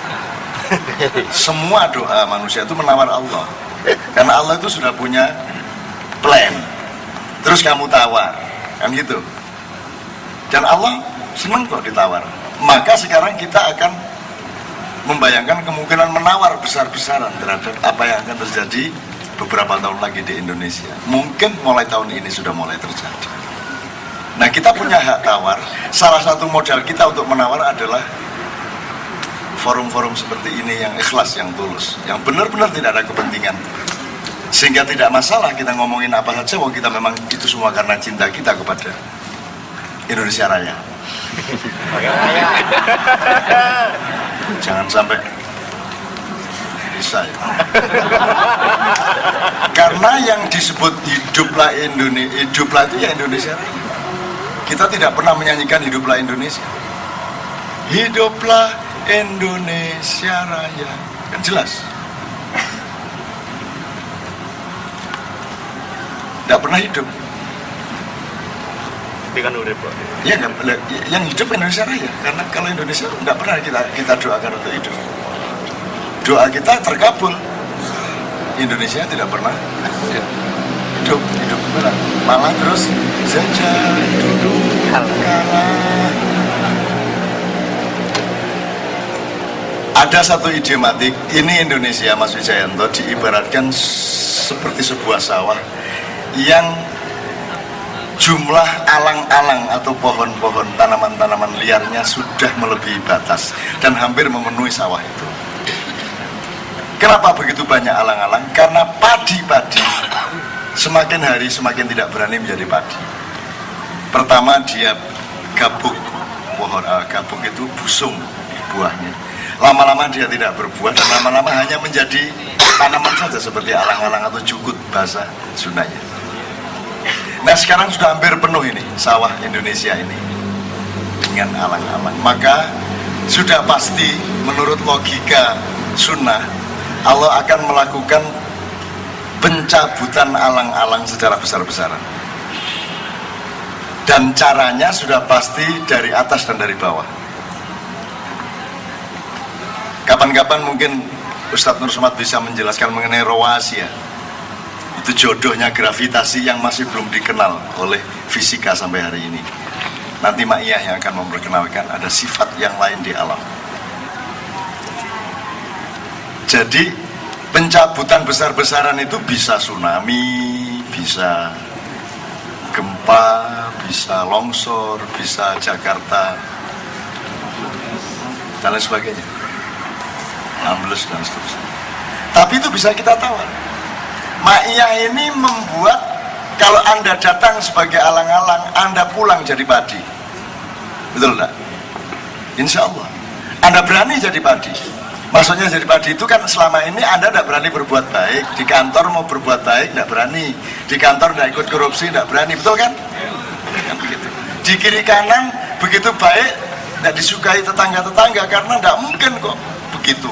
Semua doa manusia itu menawar Allah, karena Allah itu sudah punya plan. Terus kamu tawar, kan gitu. Dan Allah senang kok ditawar. Maka sekarang kita akan membayangkan kemungkinan menawar besar-besaran terhadap apa yang akan terjadi beberapa tahun lagi di Indonesia. Mungkin mulai tahun ini sudah mulai terjadi. Nah, kita punya hak tawar. Salah satu modal kita untuk menawar adalah forum-forum seperti ini yang ikhlas, yang tulus, yang benar-benar tidak ada kepentingan. Sehingga tidak masalah kita ngomongin apa saja, wong kita memang itu semua karena cinta kita kepada Indonesia Raya. Jangan sampai bisa ya. Karena yang disebut hiduplah Indonesia, hiduplah itu ya Indonesia Raya. Kita tidak pernah menyanyikan hiduplah Indonesia. Hiduplah Indonesia Raya. Kan jelas. Tidak pernah hidup. Dengan urip, Pak. Ya, yang hidup Indonesia Raya. Karena kalau Indonesia tidak pernah kita doakan untuk hidup. Doa kita terkabul. Indonesia tidak pernah hidup benar. Malah terus saja duduk kalah. Ada satu idiomatik, ini Indonesia, Mas Wijayanto, diibaratkan seperti sebuah sawah yang jumlah alang-alang atau pohon-pohon, tanaman-tanaman liarnya sudah melebihi batas dan hampir memenuhi sawah itu. Kenapa begitu banyak alang-alang? Karena padi-padi semakin hari semakin tidak berani menjadi padi. Pertama, dia gabuk, pohon gabuk itu busung buahnya. Lama-lama dia tidak berbuah dan lama-lama hanya menjadi tanaman saja seperti alang-alang atau jukut bahasa Sundanya. Nah, sekarang sudah hampir penuh ini sawah Indonesia ini dengan alang-alang. Maka sudah pasti menurut logika sunnah Allah akan melakukan pencabutan alang-alang secara besar-besaran. Dan caranya sudah pasti dari atas dan dari bawah. Kapan-kapan mungkin Ustadz Nur Somad bisa menjelaskan mengenai Rowasia. Itu jodohnya gravitasi yang masih belum dikenal oleh fisika sampai hari ini. Nanti Mak Iyah yang akan memperkenalkan ada sifat yang lain di alam. Jadi pencabutan besar-besaran itu bisa tsunami, bisa gempa, bisa longsor, bisa Jakarta dan lain sebagainya, ambles dan seterusnya. Tapi itu bisa kita tawar. Ma'iyah ini membuat kalau Anda datang sebagai alang-alang, Anda pulang jadi padi. Betul enggak? Insya Allah Anda berani jadi padi. Maksudnya jadi padi itu kan selama ini Anda tidak berani berbuat baik. Di kantor mau berbuat baik tidak berani. Di kantor tidak ikut korupsi tidak berani. Betul kan? Kan begitu. Di kiri kanan begitu baik tidak disukai tetangga-tetangga karena tidak mungkin kok begitu.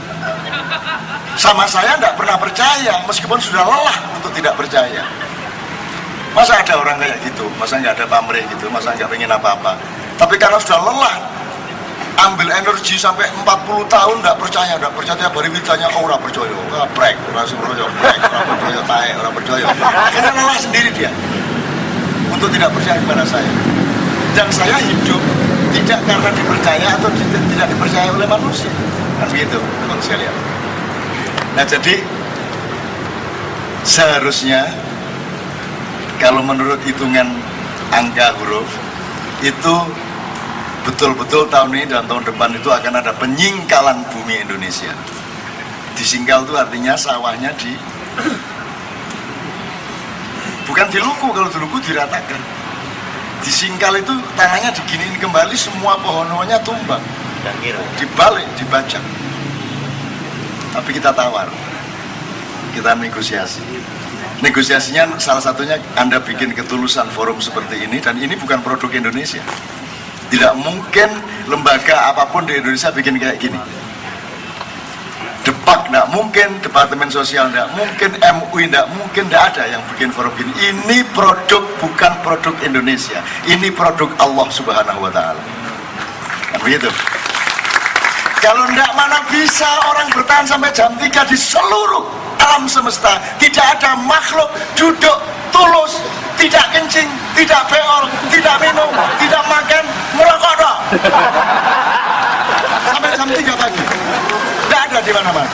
Sama saya tidak pernah percaya meskipun sudah lelah untuk tidak percaya. Masa ada orang kayak gitu? Masa nggak ada pamrih gitu? Masa nggak pengen apa-apa? Tapi karena sudah lelah, ambil energi sampai 40 tahun tidak percaya tiap hari ditanya, oh ora percaya, brek, ora percaya, brek, ora percaya, tae, ora percaya. Akhirnya lelah sendiri dia untuk tidak percaya kepada saya. Dan saya hidup tidak karena dipercaya atau tidak dipercaya oleh manusia. Kan begitu, teman sekalian. Nah jadi seharusnya kalau menurut hitungan angka huruf itu betul-betul tahun ini dan tahun depan itu akan ada penyingkalan bumi Indonesia. Disingkal itu artinya sawahnya bukan diluku, kalau diluku diratakan. Disingkal itu tanahnya diginiin kembali, semua pohon-pohonnya tumbang, dibalik, dibajak. Tapi kita tawar, kita negosiasi. Negosiasinya salah satunya Anda bikin ketulusan forum seperti ini, dan ini bukan produk Indonesia. Tidak mungkin lembaga apapun di Indonesia bikin kayak gini. Depak tidak mungkin, Departemen Sosial tidak mungkin, MUI tidak mungkin, tidak ada yang bikin forum gini. Ini produk, bukan produk Indonesia. Ini produk Allah Subhanahu wa Ta'ala. Kan begitu? Kalau tidak, mana bisa orang bertahan sampai jam 3 di seluruh alam semesta. Tidak ada makhluk duduk tulus, tidak kencing, tidak beol, tidak minum, tidak makan, merokok dong. Sampai jam 3 pagi. Tidak ada di mana-mana.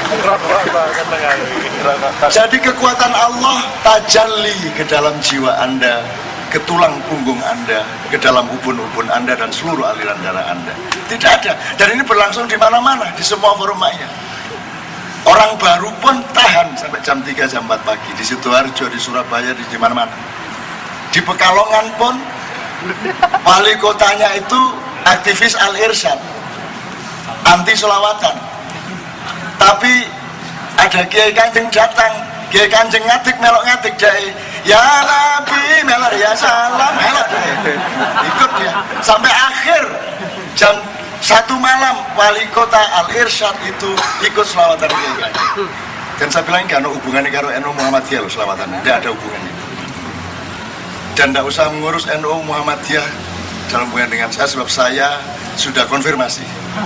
Jadi kekuatan Allah tajalli ke dalam jiwa Anda, ke tulang punggung Anda, ke dalam ubun-ubun Anda dan seluruh aliran darah Anda. Tidak ada. Dan ini berlangsung di mana-mana, di semua forum maya. Orang baru pun tahan sampai jam 3, jam 4 pagi. Di Sidoarjo, di Surabaya, di mana-mana. Di Pekalongan pun wali kotanya itu aktivis Al-Irsyad, anti selawatan. Tapi ada Kiai Kanjeng datang, Kiai Kanjeng ngatik, melok ngatik jahe, ya Nabi melok ya salam, melok jahe. Ikut dia sampai akhir jam 1 malam wali kota Al-Irsyad itu ikut selawatan Kiai Kanjeng. Dan saya bilang gak ada hubungannya karo NU Muhammadiyah loh selawatan, tidak ada hubungannya. Dan tidak usah mengurus NU Muhammadiyah dalam hubungan dengan saya, sebab saya sudah konfirmasi.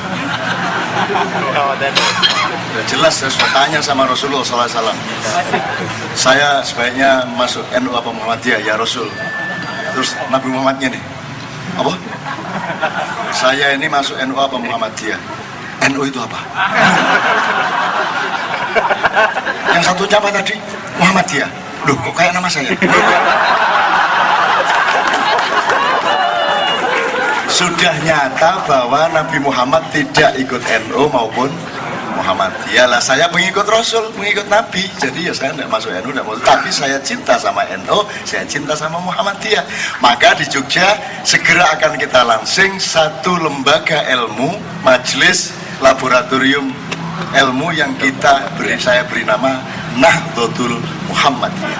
Sudah jelas, saya sudah tanya sama Rasulullah SAW. Saya sebaiknya masuk NU apa Muhammadiyah ya Rasul. Terus Nabi Muhammadnya nih, apa? Saya ini masuk NU apa Muhammadiyah? NU itu apa? Yang satunya apa tadi? Muhammadiyah. Loh, kok kayak nama saya? Sudah nyata bahwa Nabi Muhammad tidak ikut NU maupun Muhammadiyah. Lah saya pengikut Rasul, pengikut Nabi. Jadi ya saya tidak masuk NU, tidak mau. Tapi saya cinta sama NU, saya cinta sama Muhammadiyah. Maka di Jogja segera akan kita launching satu lembaga ilmu, majelis laboratorium ilmu yang saya beri nama Nahdlatul Muhammadiyah.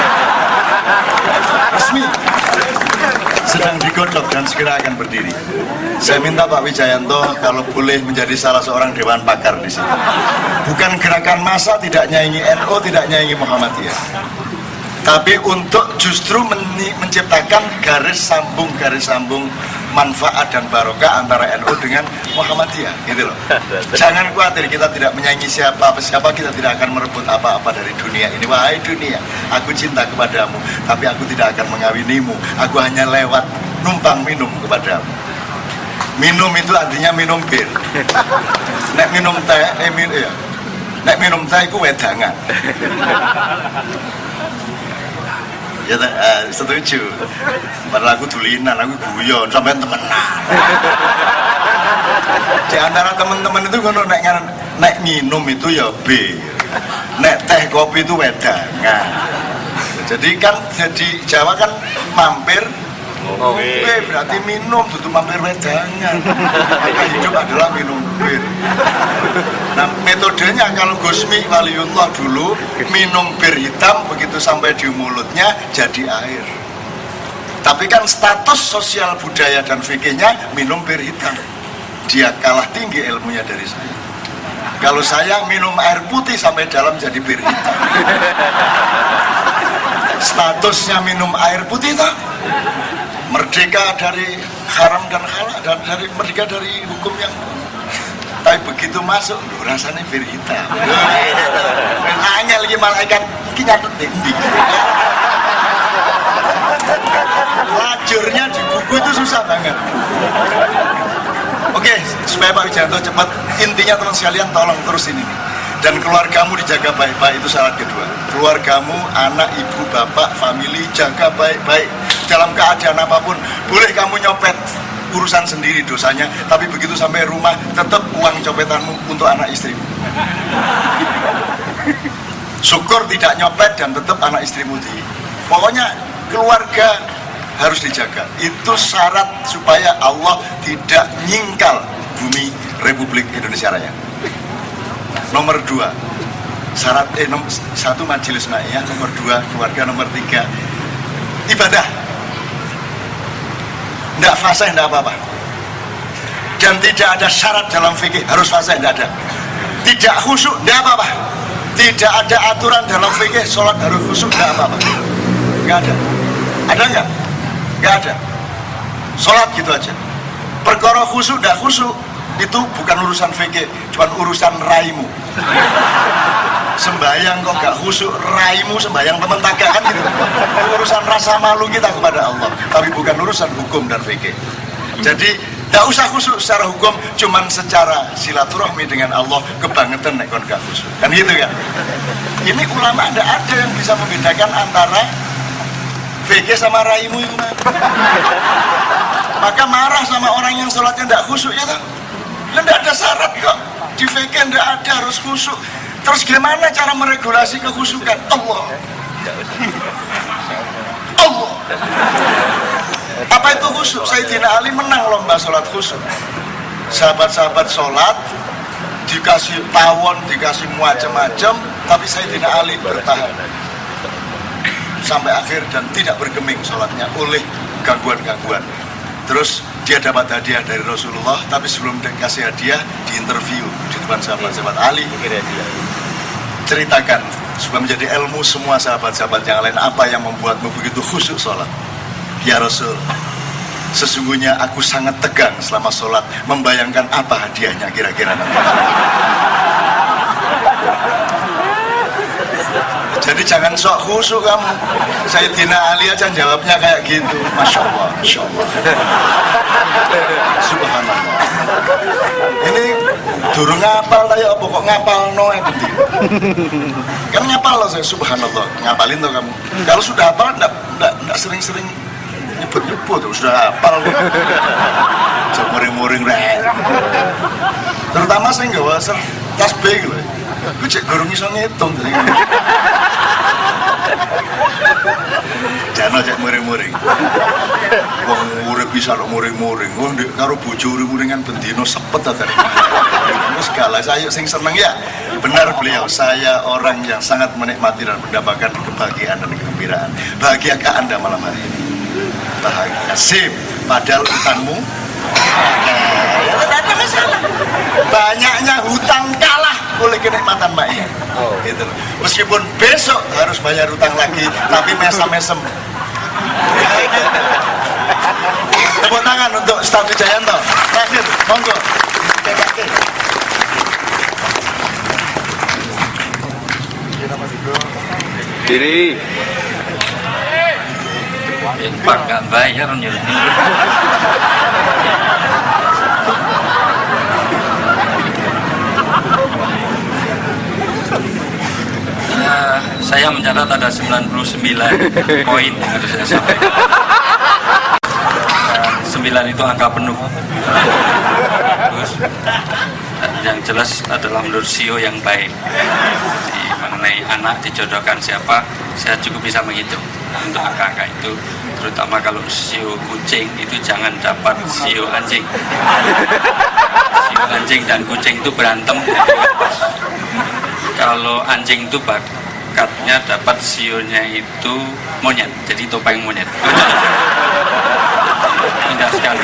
Resmi. Sedang digodok dan segera akan berdiri. Saya minta Pak Wijayanto kalau boleh menjadi salah seorang dewan pakar di sini. Bukan gerakan massa, tidak nyaingi NU, tidak nyaingi Muhammadiyah. Tapi untuk justru menciptakan garis sambung manfaat dan barokah antara NU dengan Muhammadiyah, gitu loh. Jangan khawatir, kita tidak menyaingi siapa, kita tidak akan merebut apa-apa dari dunia ini. Wahai dunia, aku cinta kepadamu, tapi aku tidak akan mengawinimu. Aku hanya lewat numpang minum kepadamu. Minum itu artinya minum bir. Nek minum teh, nek minum teh itu wedangan. Ya setuju. Padahal aku dulinan, aku guyon sampai temenan. Di antara teman-teman itu kalau nek minum itu ya bir, nek teh kopi itu wedangan. Jadi kan jadi Jawa kan mampir. Berarti minum, tutup mampir wedangan. Maka hidup adalah minum bir. Nah metodenya kalau Gusmi Waliullah dulu minum bir hitam, begitu sampai di mulutnya jadi air. Tapi kan status sosial budaya dan fikihnya minum bir hitam. Dia kalah tinggi ilmunya dari saya. Kalau saya minum air putih sampai dalam jadi bir hitam. Statusnya minum air putih tak? Merdeka dari haram dan halal, dan merdeka dari hukum yang, tapi begitu masuk rasanya bir hitam. Hanya lagi malaikat ini nyatet tinggi. Lajurnya di buku itu susah banget. Oke, supaya Pak Wijayanto cepat, intinya teman sekalian tolong terus ini. Dan keluargamu dijaga baik-baik, itu syarat kedua. Keluargamu, anak, ibu, bapak, family, jaga baik-baik dalam keadaan apapun. Boleh kamu nyopet, urusan sendiri dosanya, tapi begitu sampai rumah tetap uang copetanmu untuk anak istrimu. Syukur tidak nyopet dan tetap anak istrimu pokoknya keluarga harus dijaga. Itu syarat supaya Allah tidak nyingkal bumi Republik Indonesia Raya. Nomor 2 syarat satu majelis ma'iyah, nomor 2 keluarga, nomor 3 ibadah. Tidak fasih, tidak apa-apa. Dan tidak ada syarat dalam fikih harus fasih, tidak ada. Tidak khusyuk, tidak apa-apa. Tidak ada aturan dalam fikih sholat harus khusyuk, tidak apa-apa. Nggak ada. Ada nggak? Nggak ada. Sholat gitu aja. Perkara khusyuk, tidak khusyuk itu bukan urusan fikih, cuma urusan raimu. Sembayang kok gak khusyuk, raimu sembayang temen tagak kan gitu. Urusan rasa malu kita kepada Allah, tapi bukan urusan hukum dan fikih. Jadi tidak usah khusyuk secara hukum, cuman secara silaturahmi dengan Allah kebangetan nek kon gak khusyuk. Kan gitu kan? Ini ulama tidak ada yang bisa membedakan antara fikih sama raimu itu. Maka marah sama orang yang sholatnya tidak khusyuk ya kan? Tidak ada syarat kok. Di fikih tidak ada harus khusyuk. Terus gimana cara meregulasi kekhusyukan? Allah. Apa itu khusyuk? Sayyidina Ali menang lomba sholat khusyuk. Sahabat-sahabat sholat dikasih tawon, dikasih macam-macam, tapi Sayyidina Ali bertahan sampai akhir dan tidak bergeming sholatnya oleh gangguan-gangguan. Terus dia dapat hadiah dari Rasulullah, tapi sebelum dikasih hadiah diinterview di depan sahabat-sahabat Ali. Ceritakan supaya menjadi ilmu semua sahabat-sahabat yang lain, apa yang membuatmu begitu khusyuk sholat? Ya Rasul, sesungguhnya aku sangat tegang selama sholat, membayangkan apa hadiahnya kira-kira nanti. Jadi jangan sok khusyuk kamu. Sayyidina Ali aja jawabnya kayak gitu. Masya Allah, Masya Allah. Subhanallah. Ini durung ngapal ya apa kok ngapal no yang penting. Kan ngapal loh saya, subhanallah. Ngapalin tuh kamu. Kalau sudah hafal enggak sering-sering nyebut-nyebut, sudah hafal. Jangan muring-muring rek. Terutama saya nggak wasar tasbih gitu. Gue cek gorong iso ngitung. Jangan cek muring-muring. Wong urip bisa lo muring-muring. Wong karo bojo muring-muringan bendino sepet ta tadi. Segala saya sing seneng ya. Benar beliau, saya orang yang sangat menikmati dan mendapatkan kebahagiaan dan kegembiraan. Bahagiakah Anda malam hari ini? Bahagia. Sip. Padahal utangmu tidak ada masalah. Banyaknya hutang kalah oleh kenikmatan ma'iyah. Gitu loh. Meskipun besok harus bayar hutang lagi, tapi mesem-mesem. Tepuk tangan untuk Ustaz Wijayanto. Terakhir, monggo. Diri. Pak nggak bayar nyuruh. Saya mencatat ada 99 poin yang harus saya sampaikan. 9 itu angka penuh. Terus yang jelas adalah menurut CEO yang baik. Mengenai anak dijodohkan siapa, saya cukup bisa menghitung untuk angka-angka itu. Terutama kalau CEO kucing itu jangan dapat CEO anjing. CEO anjing dan kucing itu berantem. Kalau anjing itu bakatnya dapat CEO-nya itu monyet, jadi topeng monyet. Indah sekali.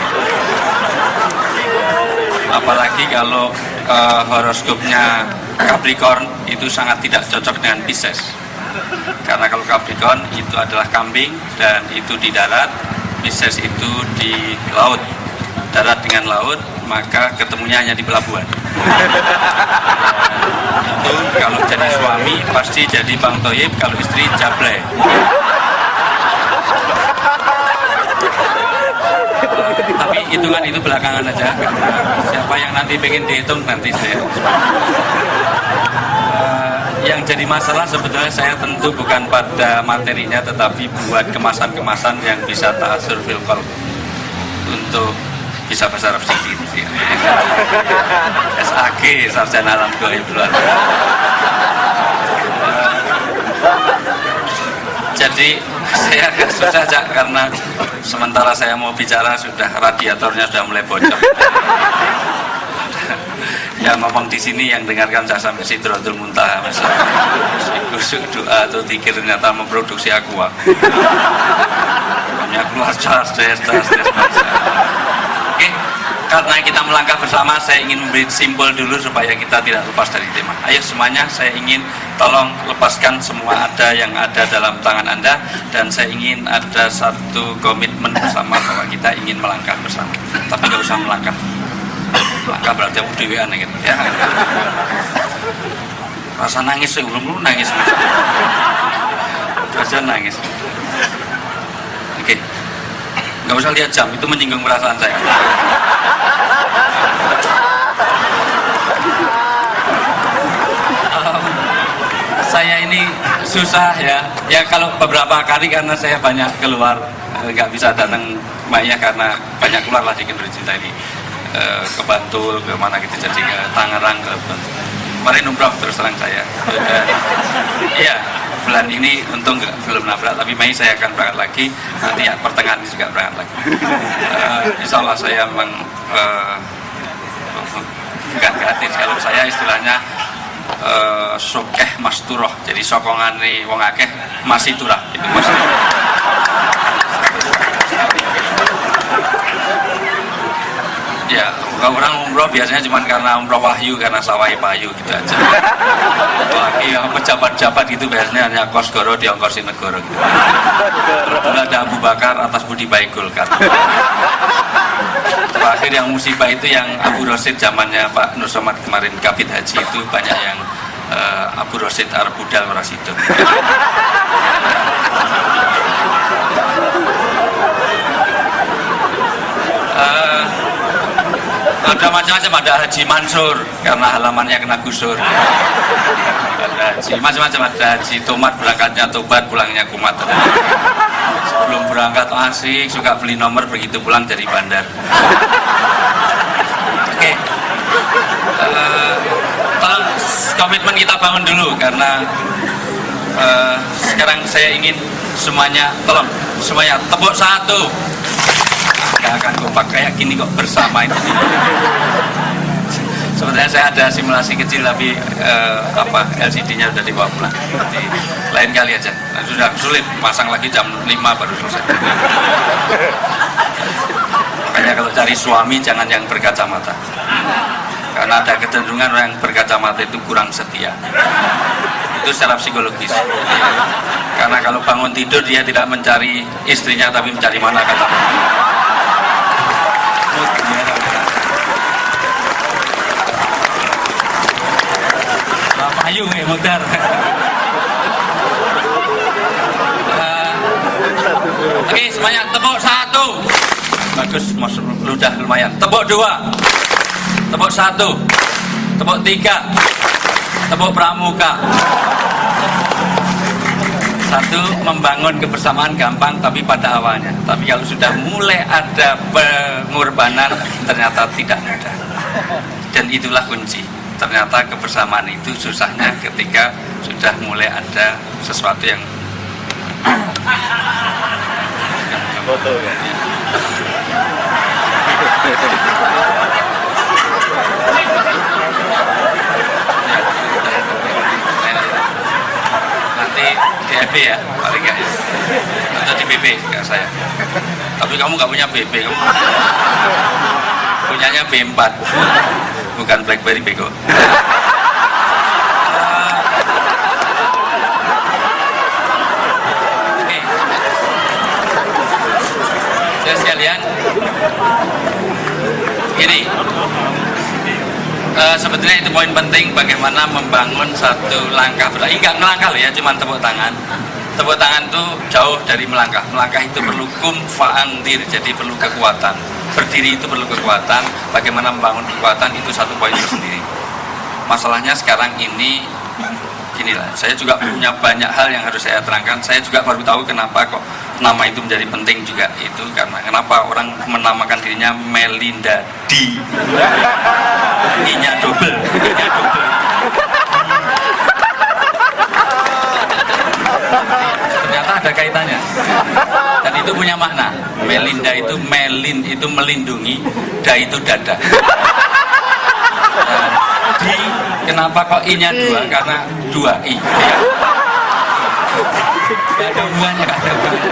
Apalagi kalau horoskopnya Capricorn itu sangat tidak cocok dengan Pisces. Karena kalau Capricorn itu adalah kambing dan itu di darat, Pisces itu di laut. Darat dengan laut, maka ketemunya hanya di pelabuhan. Itu kalau jadi suami pasti jadi Bang Toyib, kalau istri Jablay. Tapi hitungan itu belakangan aja. Siapa yang nanti pengen dihitung nanti saya. jadi masalah sebetulnya saya tentu bukan pada materinya, tetapi buat kemasan-kemasan yang bisa ta'asur fil qalb untuk bisa bahasa Arab sedikit ya. SAG, Sarjana Alam Gaib. Jadi saya agak susah Cak, karena sementara saya mau bicara sudah radiatornya sudah mulai bocor. Yang ngomong di sini yang dengarkan saya sampai Sidratul Muntaha, kusuk doa atau zikir ternyata memproduksi aqua. Banyak keluar das. Oke, karena kita melangkah bersama, saya ingin memberi simpul dulu supaya kita tidak lepas dari tema. Ayo semuanya, saya ingin tolong lepaskan semua yang ada dalam tangan Anda, dan saya ingin ada satu komitmen bersama bahwa kita ingin melangkah bersama. Tapi nggak usah melangkah. Langkah berarti aku dewean gitu ya. Rasa nangis sebelum lu nangis. Rasa nangis. Oke. Nggak usah lihat jam, itu menyinggung perasaan saya. Saya ini susah ya. Ya kalau beberapa kali karena saya banyak keluar, nggak bisa datang maknya karena banyak keluar lah di Kenduri Cinta ini. Ke Bantul, ke mana gitu, jadi ke Tangerang, ke Bantul. Kemarin umroh terus terang saya. Iya, bulan ini untung belum nabrak, tapi Mei saya akan berangkat lagi. Nanti ya pertengahan ini juga berangkat lagi. Insya Allah saya memang bukan gratis. Kalau saya istilahnya sokeh masturoh, jadi sokongan nih wong akeh masih turah. Itu masih. Ya, kalau orang umroh biasanya cuma karena umroh wahyu, karena sawai payu gitu aja. Apalagi yang pejabat-pejabat itu biasanya hanya kos goro diongkosin negara gitu. Dulu ada Abu Bakar atas budi baik Golkar. Terakhir yang musibah itu yang Abu Rosid zamannya Pak Nur Somad kemarin kabit haji, itu banyak yang Abu Rosid Arab Budal Rasidun. Ada macam-macam, ada Haji Mansur karena halamannya kena gusur. Ada haji macam-macam, ada Haji Tomat berangkatnya tobat, pulangnya kumat. Sebelum berangkat asik, suka beli nomor, begitu pulang jadi bandar. Oke. Tolong komitmen kita bangun dulu, karena sekarang saya ingin semuanya, tolong semuanya tepuk satu. Gak akan kompak kayak gini kok bersama ini. Sebenarnya saya ada simulasi kecil, tapi LCD-nya sudah dibawa pulang. Jadi lain kali aja. Nah, sudah sulit, pasang lagi jam 5 baru selesai. Makanya kalau cari suami jangan yang berkacamata, karena ada kecenderungan orang yang berkacamata itu kurang setia. Itu secara psikologis. Karena kalau bangun tidur dia tidak mencari istrinya, tapi mencari mana kacamata. Ayo Mukhtar. Oke, semuanya tepuk satu. Bagus, masuk ludah lumayan. Tepuk dua. Tepuk satu. Tepuk tiga. Tepuk pramuka. Satu, membangun kebersamaan gampang tapi pada awalnya. Tapi kalau sudah mulai ada pengorbanan ternyata tidak mudah. Dan itulah kunci. Ternyata kebersamaan itu susahnya ketika sudah mulai ada sesuatu yang foto ya. Nanti di FB ya, paling nggak ya. Atau di BB kayak saya. Tapi kamu nggak punya BB, kamu punyanya B4. Bukan BlackBerry bego. Oke. Jadi sekalian, gini, sebetulnya itu poin penting bagaimana membangun satu langkah. Enggak ngelangkah ya, cuma tepuk tangan. Tepuk tangan itu jauh dari melangkah. Melangkah itu perlu kum fa'andir, jadi perlu kekuatan. Berdiri itu perlu kekuatan. Bagaimana membangun kekuatan itu satu poin tersendiri. Masalahnya sekarang ini ginilah, saya juga punya banyak hal yang harus saya terangkan. Saya juga baru tahu kenapa kok nama itu menjadi penting juga. Itu karena kenapa orang menamakan dirinya Melinda di I-nya double, I-nya double. Ternyata ada kaitannya dan itu punya makna. Melinda itu melin itu melindungi, da itu dada. Di kenapa kok I-nya dua? Karena dua I. Gak ada hubungannya, gak ada hubungannya.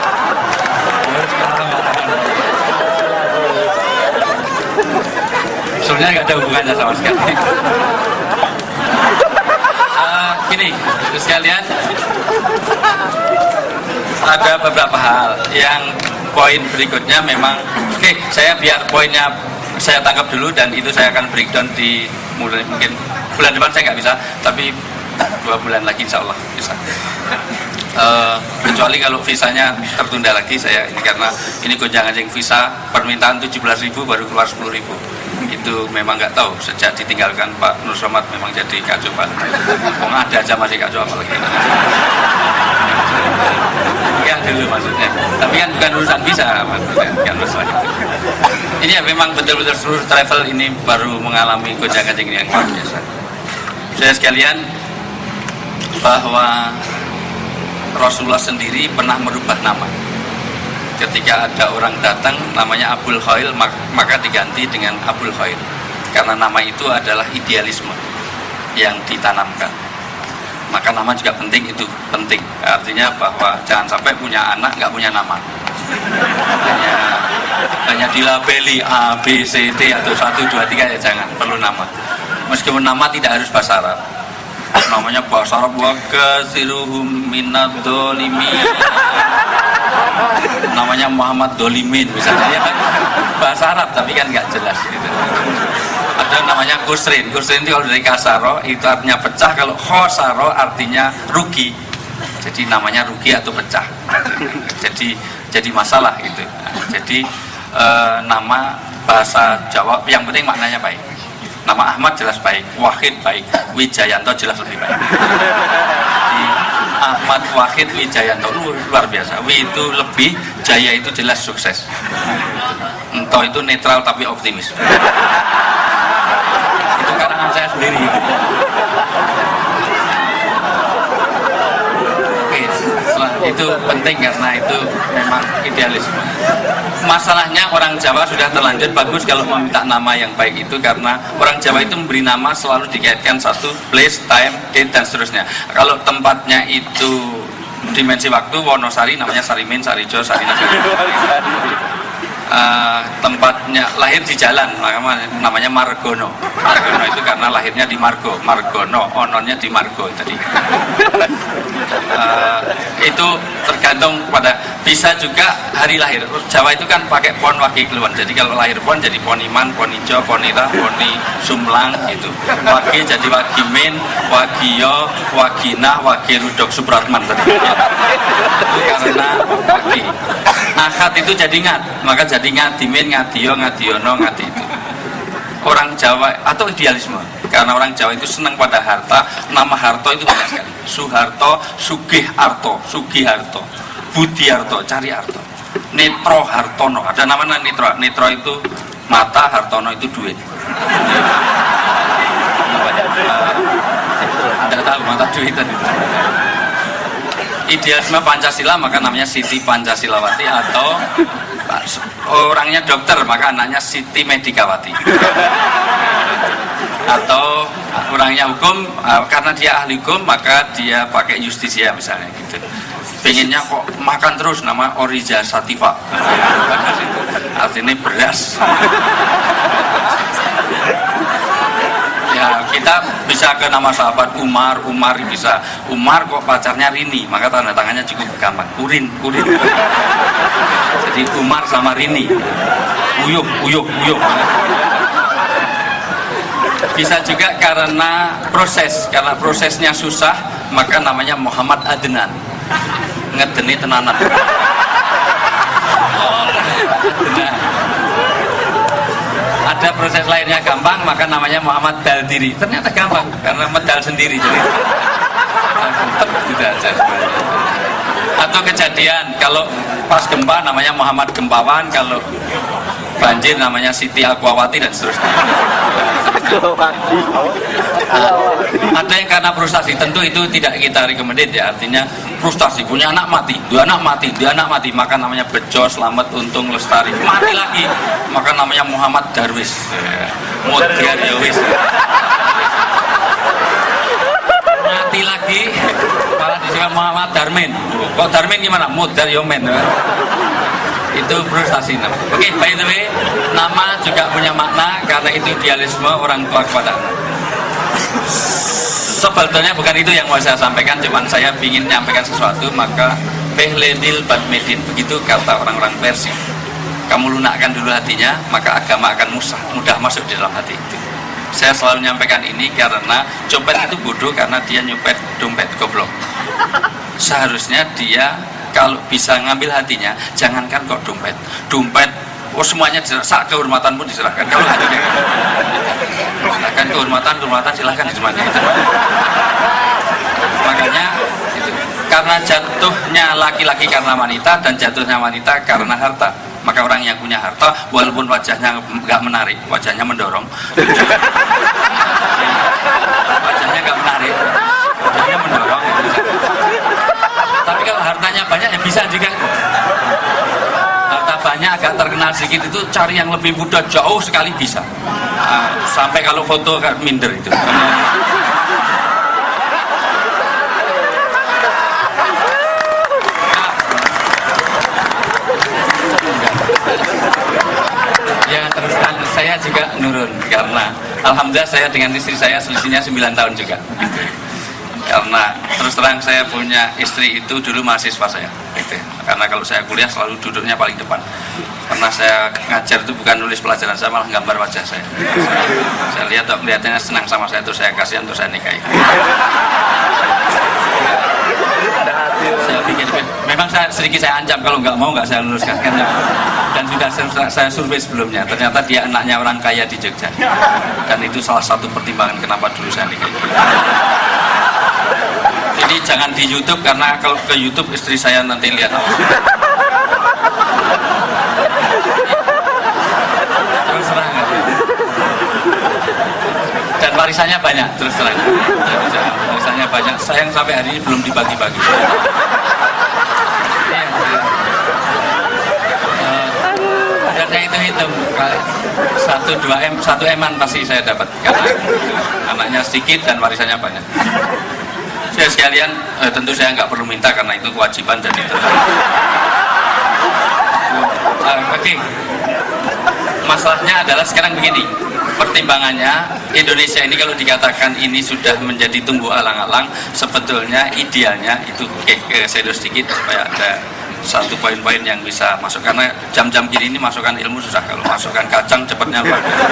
Sebenarnya gak ada hubungannya sama sekali. Gini, sekalian, ada beberapa hal yang poin berikutnya memang oke, saya biar poinnya saya tangkap dulu dan itu saya akan breakdown di mulai mungkin bulan depan saya nggak bisa, tapi 2 bulan lagi insya Allah bisa. Kecuali kalau visanya tertunda lagi saya ini karena ini gonjang-ganjing visa permintaan 17.000 baru keluar 10.000. Itu memang nggak tahu sejak ditinggalkan Pak Nur Somad memang jadi kacau Pak. Mau ada aja masih kacau apalagi. Ya dulu maksudnya. Tapi kan bukan urusan visa maksudnya, kan masalah itu. Ini ya memang betul-betul seluruh travel ini baru mengalami gonjang-ganjing yang luar biasa. Saya sekalian bahwa Rasulullah sendiri pernah merubah nama. Ketika ada orang datang namanya Abul Khail maka diganti dengan Abul Khail karena nama itu adalah idealisme yang ditanamkan. Maka nama juga penting, itu penting artinya bahwa jangan sampai punya anak nggak punya nama, hanya dilabeli A, B, C, D atau 1, 2, 3 ya jangan, perlu nama meskipun nama tidak harus bahasa Arab. Namanya bahasa Arab wa katsiruhum minadh-dhalimin, namanya Muhammad Dolimin misalnya, ya kan bahasa Arab tapi kan nggak jelas gitu. Ada namanya kusrin, kusrin itu kalau dari kasaro itu artinya pecah, kalau khosaro artinya rugi, jadi namanya rugi atau pecah, jadi masalah gitu. Jadi nama bahasa Jawa yang penting maknanya baik. Nama Ahmad jelas baik, Wahid baik, Wijayanto jelas lebih baik. Jadi, Ahmad, Wahid, Wijayanto luar biasa. Wi itu lebih, Jaya itu jelas sukses. Ento itu netral tapi optimis. Itu karangan saya sendiri. Oke, itu penting karena itu memang idealisme. Masalahnya orang Jawa sudah terlanjur bagus kalau meminta nama yang baik itu karena orang Jawa itu memberi nama selalu dikaitkan satu place, time, date dan seterusnya. Kalau tempatnya itu dimensi waktu Wonosari namanya Sarimin, Sarijo, Sarina. Tempatnya lahir di jalan maka namanya Margono. Margono itu karena lahirnya di Margo, Margono, ononnya di Margo tadi. Itu tergantung pada, bisa juga hari lahir. Jawa itu kan pakai pon wagi keluan. Jadi kalau lahir pon jadi poniman, ponijo, ponita, poni sumlang gitu. Wagi jadi wagimin, wagiyo, wagina, wagi rudok Supratman tadi. Itu karena wagi. Akad itu jadi ngat, maka jadi ngadimin, ngadiyo, ngadiono, ngadi itu. Orang Jawa atau idealisme, karena orang Jawa itu senang pada harta. Nama Harto itu banyak sekali. Suharto, Sugih Arto, Sugiharto, Budiarto, Cari Arto, Netro Hartono. Ada namanya Netro. Netro itu mata, Hartono itu duit. Tidak tahu mata duit tadi. Idealisme Pancasila maka namanya Siti Pancasilawati, atau orangnya dokter maka anaknya Siti Medikawati, atau orangnya hukum karena dia ahli hukum maka dia pakai Justisia misalnya gitu. Pengennya kok makan terus nama Oriza Sativa, artinya beras. Ya, kita bisa ke nama sahabat Umar, Umar bisa. Umar kok pacarnya Rini, maka tanda tangannya cukup gampang. Urin, Urin. Jadi Umar sama Rini. Uyuk, Uyuk, Uyuk. Bisa juga karena proses, karena prosesnya susah, maka namanya Muhammad Adnan. Ngedeni tenanan. Adnan. Ada proses lainnya gampang maka namanya Muhammad Daldiri. Ternyata gampang karena medal sendiri. Jadi Gitu aja. Atau kejadian kalau pas gempa namanya Muhammad Gempawan, kalau banjir namanya Siti Aquawati dan seterusnya. Ada yang karena frustasi, tentu itu tidak kita recommended ya, artinya frustasi, punya anak mati, dua anak mati, maka namanya Bejo, Slamet, Untung, Lestari, mati lagi, maka namanya Muhammad Darwis, Modern Yowis, mati lagi, malah disebut Muhammad Darmin. Kok Darmin gimana? Modern Yomen. Itu frustasi. Oke, by the way, nama juga punya makna karena itu idealisme orang tua kepada anak. Sebetulnya bukan itu yang mau saya sampaikan, cuman saya ingin menyampaikan sesuatu. Maka Behledil Badmedin, begitu kata orang-orang Persia. Kamu lunakkan dulu hatinya, maka agama akan mudah masuk di dalam hati itu. Saya selalu menyampaikan ini karena copet itu bodoh karena dia nyopet dompet goblok. Seharusnya dia kalau bisa ngambil hatinya, jangankan kok dompet, oh semuanya sak kehormatan pun diserahkan. Kalau hatinya, silahkan kehormatan silahkan diserahkan. Makanya itu, karena jatuhnya laki-laki karena wanita dan jatuhnya wanita karena harta. Maka orang yang punya harta, walaupun wajahnya nggak menarik, wajahnya mendorong, wajahnya nggak menarik, wajahnya mendorong. Tapi kalau hartanya banyak ya bisa juga. Harta banyak agak terkenal sedikit itu cari yang lebih mudah jauh sekali bisa. Sampai kalau foto kayak minder itu. Ya terus terang saya juga nurun karena alhamdulillah saya dengan istri saya selisihnya 9 tahun juga. Karena terus terang saya punya istri itu dulu mahasiswa saya gitu. Karena kalau saya kuliah selalu duduknya paling depan karena saya ngajar itu bukan nulis pelajaran, saya malah gambar wajah saya. Saya lihat kelihatannya senang sama saya, terus saya kasihan, terus saya nikahi. Saya pikir memang sedikit saya ancam kalau nggak mau nggak saya luluskan dan sudah saya survei sebelumnya, ternyata dia anaknya orang kaya di Jogja dan itu salah satu pertimbangan kenapa dulu saya nikahi. Jadi jangan di YouTube karena kalau ke YouTube istri saya nanti lihat terus terang dan warisannya banyak terus terang. Warisannya banyak, sayang sampai hari ini belum dibagi-bagi. Saya hitung 1 M-an pasti saya dapat karena anaknya sedikit dan warisannya banyak. Saya sekalian tentu saya nggak perlu minta karena itu kewajiban dan itu. Oke. Masalahnya adalah sekarang begini, pertimbangannya Indonesia ini kalau dikatakan ini sudah menjadi tumbuh alang-alang, sebetulnya idealnya itu saya sedikit supaya ada satu poin-poin yang bisa masuk karena jam-jam gini ini masukkan ilmu susah, kalau masukkan kacang cepatnya luar biasa.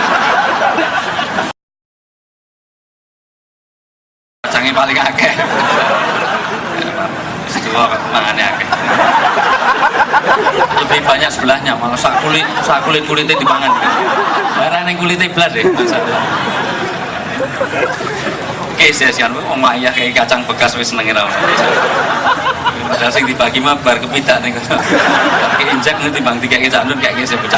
Kacangnya paling akeh. Dua mangannya akeh. Lebih banyak sebelahnya, malah sak kulitnya dipangan. Barang yang kulitnya belas deh. Oke, sia-sian wong ayah kayak kacang bekas wis seneng ra. Padahal sing dibagi mah bar kepidak ning kono. Kayak injek nanti bang dikek candun kayak saya pecah.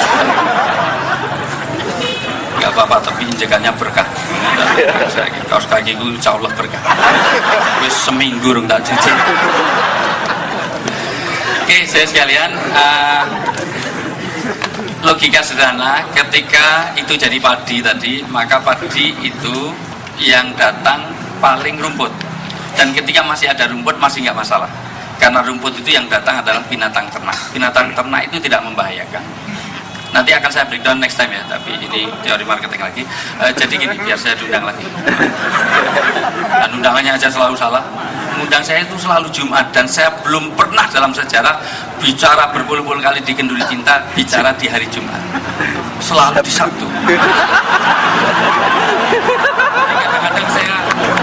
Enggak apa-apa tapi injekannya berkah. Kaos kakiku insyaallah berkah. Wis seminggu rung tak cuci. Oke, saya sekalian logika sederhana, ketika itu jadi padi tadi, maka padi itu yang datang paling rumput, dan ketika masih ada rumput masih nggak masalah karena rumput itu yang datang adalah binatang ternak. Binatang ternak itu tidak membahayakan. Nanti akan saya breakdown next time ya, tapi ini teori marketing lagi. Jadi gini, biar saya diundang lagi dan undangannya aja selalu salah. Undang saya itu selalu Jumat dan saya belum pernah dalam sejarah bicara berpuluh-puluh kali di Kenduri Cinta bicara di hari Jumat, selalu di Sabtu. Kadang-kadang saya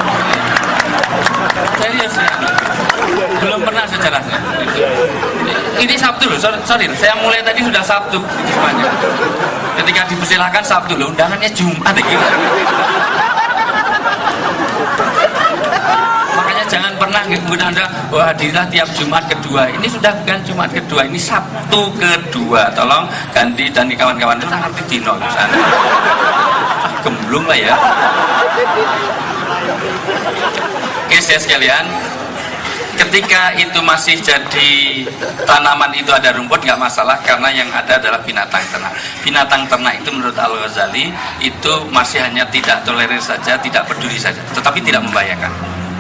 serius ya, belum pernah sejarahnya. Ini Sabtu loh, sorry, saya mulai tadi sudah Sabtu semuanya. Ketika dipersilahkan Sabtu loh, undangannya Jumat gitu. Makanya jangan pernah Anda hadirlah tiap Jumat kedua. Ini sudah bukan Jumat kedua, ini Sabtu kedua. Tolong ganti dan kawan-kawan itu ngerti dino itu sana. Gemblung lah ya. Oke, saya sekalian, ketika itu masih jadi tanaman itu ada rumput nggak masalah, karena yang ada adalah binatang ternak. Binatang ternak itu menurut Al-Ghazali itu masih hanya tidak tolerir saja, tidak peduli saja, tetapi tidak membahayakan.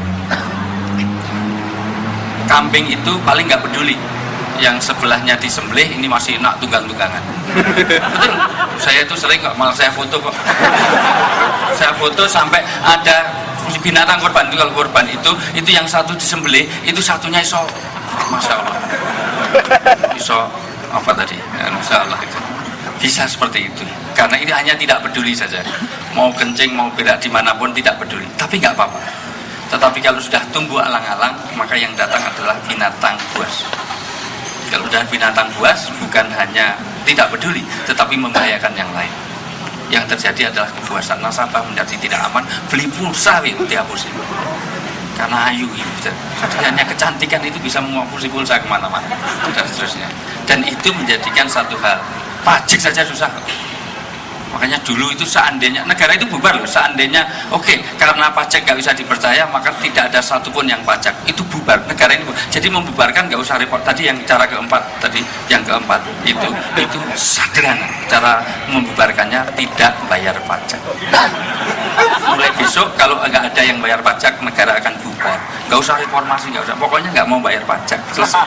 Kambing itu paling nggak peduli, yang sebelahnya disembelih ini masih nak tunggang-tunggangan. Betul, saya itu sering kok, malah saya foto kok. Saya foto sampai ada binatang korban itu, kalau korban itu yang satu disembelih, itu satunya iso, masya Allah, iso apa tadi, ya, masya Allah itu bisa seperti itu, karena ini hanya tidak peduli saja, mau kencing mau berak dimanapun tidak peduli, tapi nggak apa-apa. Tetapi kalau sudah tumbuh alang-alang, maka yang datang adalah binatang buas. Kalau sudah binatang buas, bukan hanya tidak peduli, tetapi membahayakan yang lain. Yang terjadi adalah kebuasan, nasabah menjadi tidak aman, beli pulsa itu dihapusin karena ayu gitu. Jadi hanya kecantikan itu bisa menghapus pulsa kemana-mana dan seterusnya, dan itu menjadikan satu hal, pajak saja susah. Makanya dulu itu seandainya negara itu bubar loh, seandainya oke, karena pajak gak bisa dipercaya maka tidak ada satupun yang pajak, itu bubar negara ini. Jadi membubarkan gak usah repot. Tadi yang cara keempat, tadi yang keempat itu sederhana cara membubarkannya, tidak bayar pajak. Mulai besok kalau nggak ada yang bayar pajak, negara akan bubar. Gak usah reformasi, gak usah, pokoknya nggak mau bayar pajak, selesai.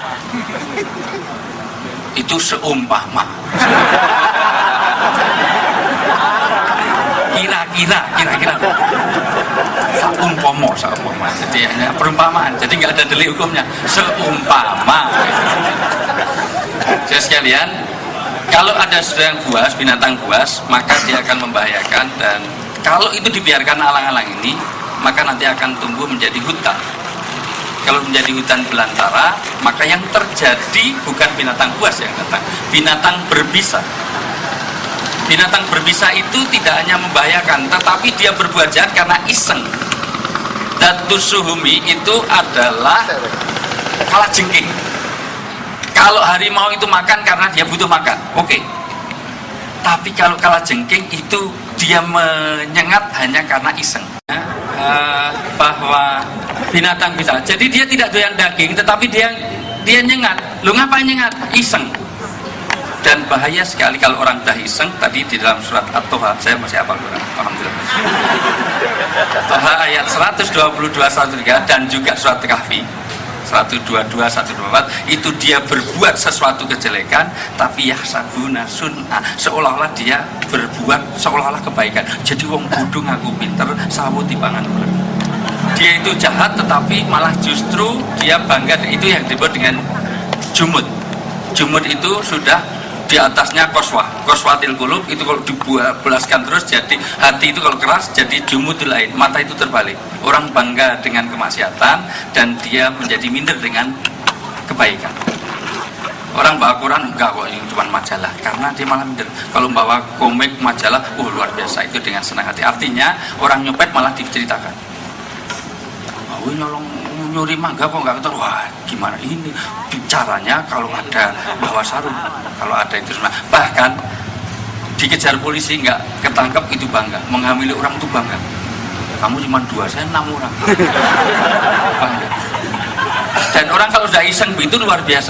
Itu seumpama. Kira-kira seumpama, jadi hanya perumpamaan, jadi nggak ada delik hukumnya, seumpama. Jadi sekalian, kalau ada sedang buas, binatang buas, maka dia akan membahayakan, dan kalau itu dibiarkan alang-alang ini, maka nanti akan tumbuh menjadi hutan. Kalau menjadi hutan belantara, maka yang terjadi bukan binatang buas yang datang, binatang berbisa. Binatang berbisa itu tidak hanya membahayakan, tetapi dia berbuat jahat karena iseng. Datus suhumi itu adalah kalajengking. Kalau harimau itu makan karena dia butuh makan, oke. Tapi kalau kalajengking itu dia menyengat hanya karena iseng. Bahwa binatang bisa, jadi dia tidak doyan daging, tetapi dia nyengat. Lu ngapain nyengat? Iseng. Dan bahaya sekali kalau orang dah iseng. Tadi di dalam surat At-Toha, saya masih hafal, alhamdulillah. Toha ayat 122-123 dan juga surat Kahfi 122-124, itu dia berbuat sesuatu kejelekan, tapi yahsabuna sun'a, seolah-olah dia berbuat seolah-olah kebaikan. Jadi wong bodoh ngaku pinter, sawo timbangan ular. Dia itu jahat, tetapi malah justru dia bangga. Itu yang disebut dengan jumud. Jumud itu sudah di atasnya koswatil qulub, itu kalau dibelaskan terus jadi hati itu kalau keras jadi jumudul lain, mata itu terbalik. Orang bangga dengan kemaksiatan dan dia menjadi minder dengan kebaikan. Orang bawa Quran enggak kok, ini cuma majalah, karena dia malah minder. Kalau bawa komik majalah, luar biasa, itu dengan senang hati. Artinya orang nyopet malah diceritakan, nyolong nyuri mangga kok nggak ketemu. Wah, gimana ini bicaranya kalau ada bawa sarung, kalau ada itu semua. Bahkan dikejar polisi nggak ketangkep itu bangga, menghamili orang itu bangga. Kamu cuma 2, saya 6 orang. Bangga. Dan orang kalau sudah iseng itu luar biasa.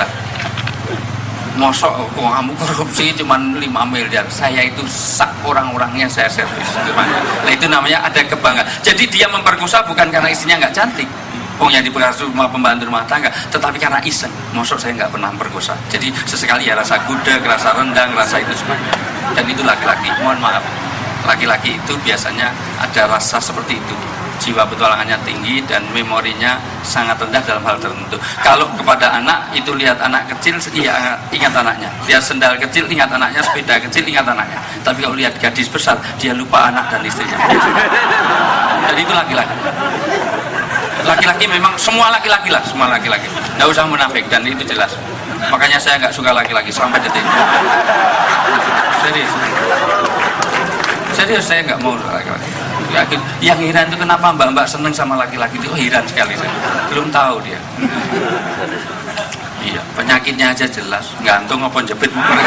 Mosok kamu korupsi cuma 5 miliar, saya itu sak orang-orangnya saya servis. Nah itu namanya ada kebanggaan. Jadi dia memperkosa bukan karena istrinya nggak cantik, yang diperkosa rumah pembantu rumah tangga, tetapi karena iseng. Mosok saya nggak pernah memperkosa. Jadi sesekali ya rasa gudeg, rasa rendang, rasa itu semua. Dan itu laki-laki, mohon maaf, laki-laki itu biasanya ada rasa seperti itu. Jiwa petualangannya tinggi dan memorinya sangat rendah dalam hal tertentu. Kalau kepada anak itu lihat anak kecil, iya ingat anaknya. Lihat sendal kecil ingat anaknya, sepeda kecil ingat anaknya. Tapi kalau lihat gadis besar dia lupa anak dan istrinya. Jadi itu laki-laki. Laki-laki memang semua laki-laki lah, semua laki-laki. Nggak usah munafik dan itu jelas. Makanya saya nggak suka laki-laki sampai detik ini. Serius saya nggak mau laki-laki. Yang heran itu kenapa mbak-mbak seneng sama laki-laki itu, heran sekali saya. Belum tahu dia. Iya, penyakitnya aja jelas, gantung apa jepit muka.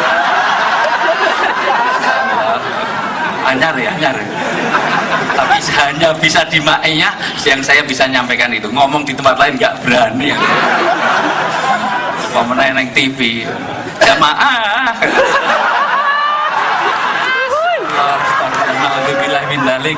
Anyar ya. Tapi hanya bisa di maknya yang saya bisa nyampaikan itu. Ngomong di tempat lain nggak berani. Pemenang yang TV jamaah. Alhamdulillah min dzalik.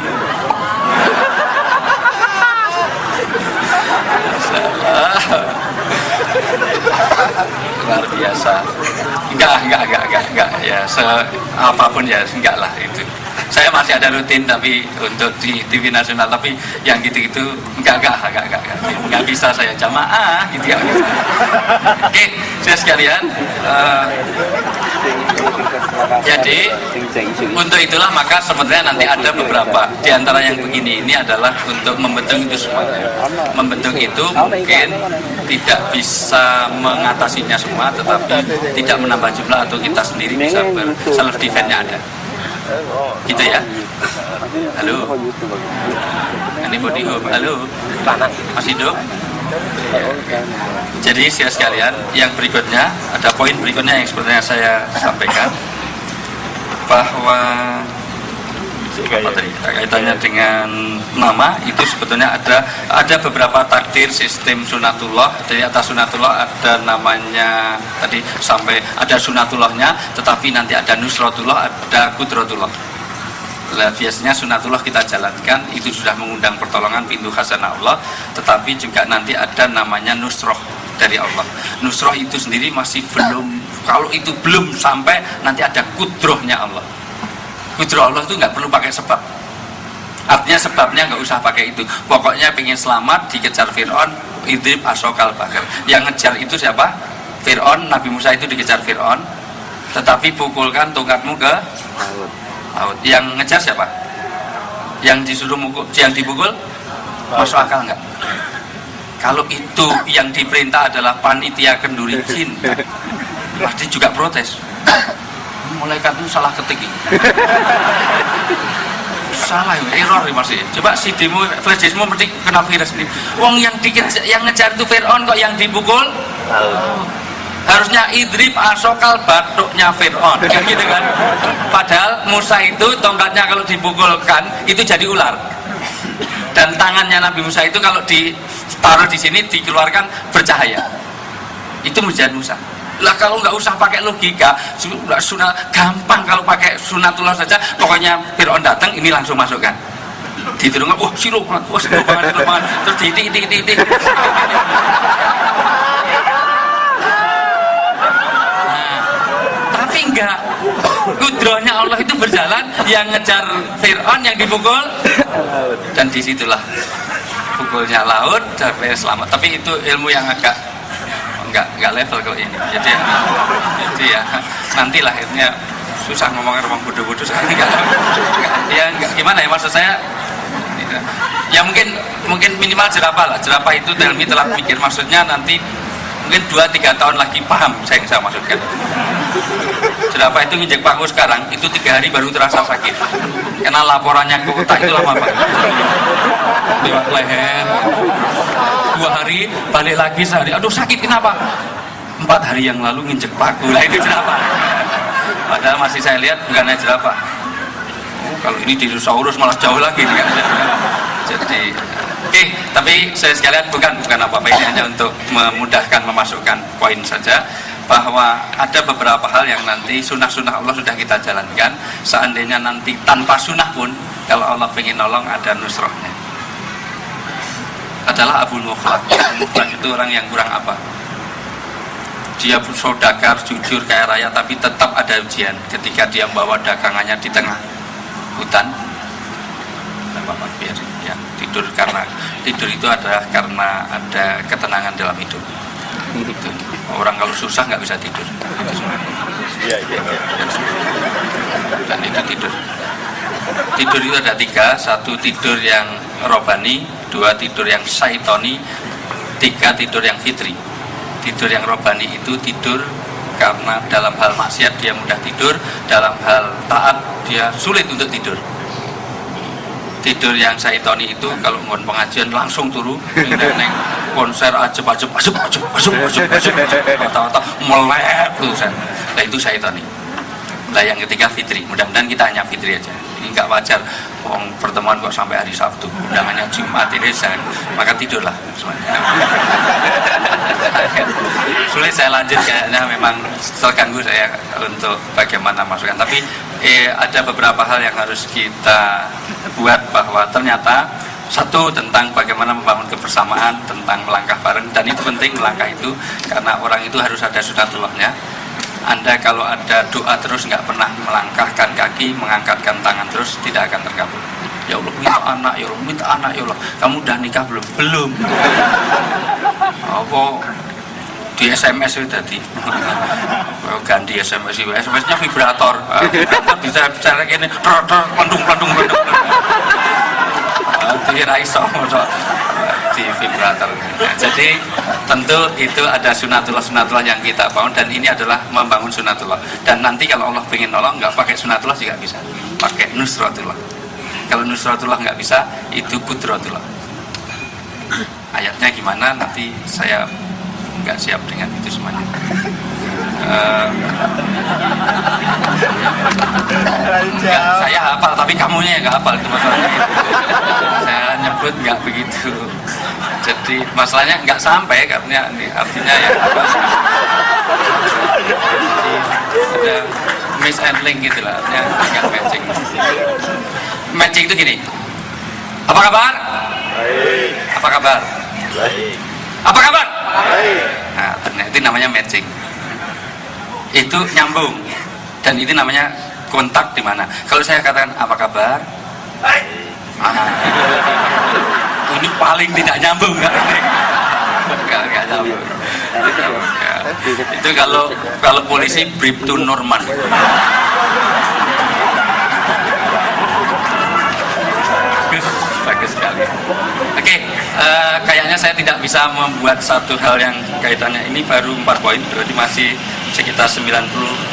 Luar biasa. Enggak ya, apapun ya enggak lah itu. Saya masih ada rutin tapi untuk di TV nasional, tapi yang gitu-gitu enggak bisa saya jamaah gitu ya. Oke, saya sekalian. Jadi untuk itulah maka sebenarnya nanti ada beberapa di antara yang begini ini adalah untuk membentuk itu semuanya. Membentuk itu mungkin tidak bisa mengatasinya semua, tetapi tidak menambah jumlah atau kita sendiri bisa self defense-nya ada. Gitu ya. Halo. Ini body home. Halo. Masih hidup? Jadi saya sekalian, yang berikutnya ada poin berikutnya yang sebenarnya saya sampaikan bahwa kaitannya dengan nama itu sebetulnya ada beberapa takdir sistem sunatullah. Dari atas sunatullah ada namanya tadi sampai ada sunatullahnya, tetapi nanti ada nusratullah, ada kudratullah. Biasanya sunatullah kita jalankan itu sudah mengundang pertolongan pintu khazanah Allah, tetapi juga nanti ada namanya nusroh dari Allah. Nusroh itu sendiri masih belum, kalau itu belum sampai nanti ada kudrohnya Allah. Kudroh Allah itu nggak perlu pakai sebab, artinya sebabnya nggak usah pakai itu. Pokoknya pengen selamat dikejar Fir'aun, idrib asokal bakar. Yang ngejar itu siapa? Fir'aun. Nabi Musa itu dikejar Fir'aun, tetapi pukulkan tongkatmu ke laut. Yang ngejar siapa? Yang disuruh mukul, yang dipukul, masuk akal nggak? Kalau itu yang diperintah adalah panitia kenduri jin, pasti juga protes. Malaikat itu salah ketik ini. Salah ya, error ya masih. Coba si demo flash diskmu mesti kena virus nih. Wong yang ngejar itu Fir'aun kok yang dipukul? Harusnya idrib asokal batuknya Fir'aun, kan gitu kan? Padahal Musa itu tongkatnya kalau dipukulkan itu jadi ular, dan tangannya Nabi Musa itu kalau ditaruh di sini dikeluarkan bercahaya, itu mujizat Musa. Lah kalau nggak usah pakai logika, sudah gampang kalau pakai sunatullah saja. Pokoknya Fir'aun datang, ini langsung masukkan. Diterungkan, wah silau banget, terus titik. Enggak, kudrohnya Allah itu berjalan, yang ngejar Fir'aun yang dipukul, dan disitulah pukulnya laut sampai selamat. Tapi itu ilmu yang agak enggak level kalau ini. Jadi ya nantilah akhirnya susah ngomongin rumah bodoh-bodoh sekarang. Enggak gimana ya, maksud saya ya mungkin minimal jerapah lah. Jerapah itu Telmi telah pikir, maksudnya nanti mungkin 2-3 tahun lagi paham saya maksudkan. Jerapah itu nginjek paku sekarang itu 3 hari baru terasa sakit, karena laporannya ke otak itu lama banget. Lewat leher 2 hari, balik lagi sehari, aduh sakit kenapa? 4 hari yang lalu nginjek paku, lah itu jerapah. Padahal masih saya lihat bukannya jerapah. Kalau ini dinosaurus malah jauh lagi kan. Jadi tapi saya sekalian bukan apa-apa, ini hanya untuk memudahkan memasukkan poin saja, bahwa ada beberapa hal yang nanti sunnah-sunnah Allah sudah kita jalankan. Seandainya nanti tanpa sunnah pun, kalau Allah pengen nolong ada nusrohnya. Adalah Abu Mukhlaq. Mukhlaq itu orang yang kurang apa? Dia saudagar, jujur, kaya raya, tapi tetap ada ujian ketika dia membawa dagangannya di tengah hutan. Biar ya, tidur, karena tidur itu adalah karena ada ketenangan dalam hidup. Gitu. Orang kalau susah nggak bisa tidur. Dan itu tidur. Tidur itu ada 3, 1 tidur yang robani, 2 tidur yang syaitoni, 3 tidur yang fitri. Tidur yang robani itu tidur karena dalam hal maksiat dia mudah tidur, dalam hal taat dia sulit untuk tidur. tidur yang saitoni itu kalau ngon pengajian langsung turu neng konser ajeb kata-kata melek tuh saya. Nah itu saitoni. Nah yang ketiga fitri, mudah-mudahan kita hanya fitri aja. Ini nggak wajar, pertemuan kok sampai hari Sabtu, undangannya Jumat ini maka tidurlah semuanya. Sulit saya lanjut kayaknya memang terganggu saya untuk bagaimana masukan. Tapi ada beberapa hal yang harus kita buat bahwa ternyata satu tentang bagaimana membangun kebersamaan, tentang melangkah bareng, dan itu penting melangkah itu karena orang itu harus ada sunatullahnya. Anda kalau ada doa terus nggak pernah melangkahkan kaki, mengangkatkan tangan terus, tidak akan terkabul. Ya Allah minta anak, ya Allah minta anak, ya Allah. Kamu udah nikah belum? Belum. Apa di SMS itu tadi? Ganti SMS itu, SMS-nya vibrator. Bisa bicara gini, pelendung. Dikira iso di vibrator. Nah, jadi tentu itu ada sunatullah yang kita bangun dan ini adalah membangun sunatullah. Dan nanti kalau Allah pengen nolong nggak pakai sunatullah juga bisa, pakai nusratullah. Kalau nusratullah nggak bisa, itu kudratullah. Ayatnya gimana? Nanti saya nggak siap dengan itu semuanya. Saya hafal tapi kamunya nggak hafal itu masalahnya. Saya nyebut nggak begitu. Jadi masalahnya nggak sampai karena ini artinya ya ada mishandling gitu lah, artinya nggak matching. Matching itu gini. Apa kabar? Baik. Apa kabar? Baik. Apa kabar? Baik. Nah, ternyata itu namanya matching. Itu nyambung dan itu namanya kontak di mana. Kalau saya katakan apa kabar? Baik. Ini paling tidak nyambung nggak nyambung. Itu kalau polisi brief to Norman. Bagus sekali. Oke, kayaknya saya tidak bisa membuat satu hal yang kaitannya ini baru 4 poin, berarti masih sekitar 90.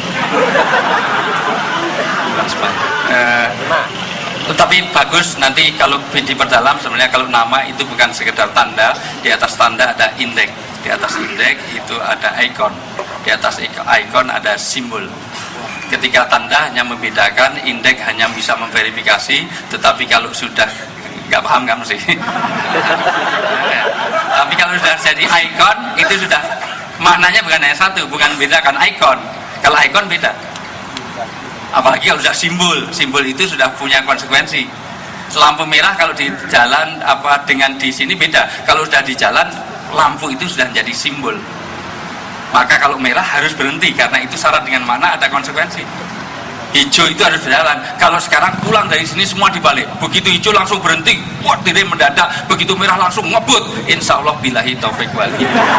Tetapi bagus nanti kalau diperdalam sebenarnya kalau nama itu bukan sekedar tanda, di atas tanda ada indeks, di atas indeks itu ada ikon, di atas ikon ada simbol. Ketika tanda hanya membedakan, indeks hanya bisa memverifikasi, tetapi kalau sudah nggak paham kamu sih. Tapi kalau sudah jadi ikon itu sudah maknanya bukan hanya satu, bukan bedakan ikon. Kalau ikon beda. Apalagi kalau sudah simbol itu sudah punya konsekuensi. Lampu merah kalau di jalan apa dengan di sini beda. Kalau sudah di jalan lampu itu sudah jadi simbol. Maka kalau merah harus berhenti karena itu syarat dengan mana ada konsekuensi. Hijau itu harus berjalan. Kalau sekarang pulang dari sini semua dibalik. Begitu hijau langsung berhenti, wah tidak mendadak. Begitu merah langsung ngebut. Insya Allah billahi taufik wal hidayah.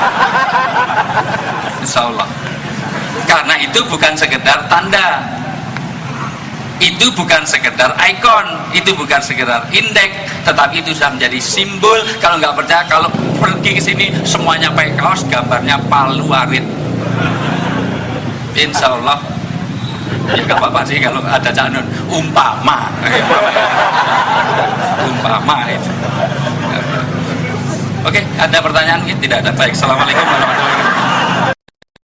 Insya Allah. Karena itu bukan sekedar tanda, itu bukan sekedar ikon, itu bukan sekedar indeks, tetapi itu sudah menjadi simbol. Kalau nggak percaya, kalau pergi ke sini semuanya pakai kaos gambarnya palu arit. Insya Allah, ya nggak apa-apa sih kalau ada canun umpama itu. Oke, ada pertanyaan? Tidak ada. Baik, assalamualaikum warahmatullahi wabarakatuh.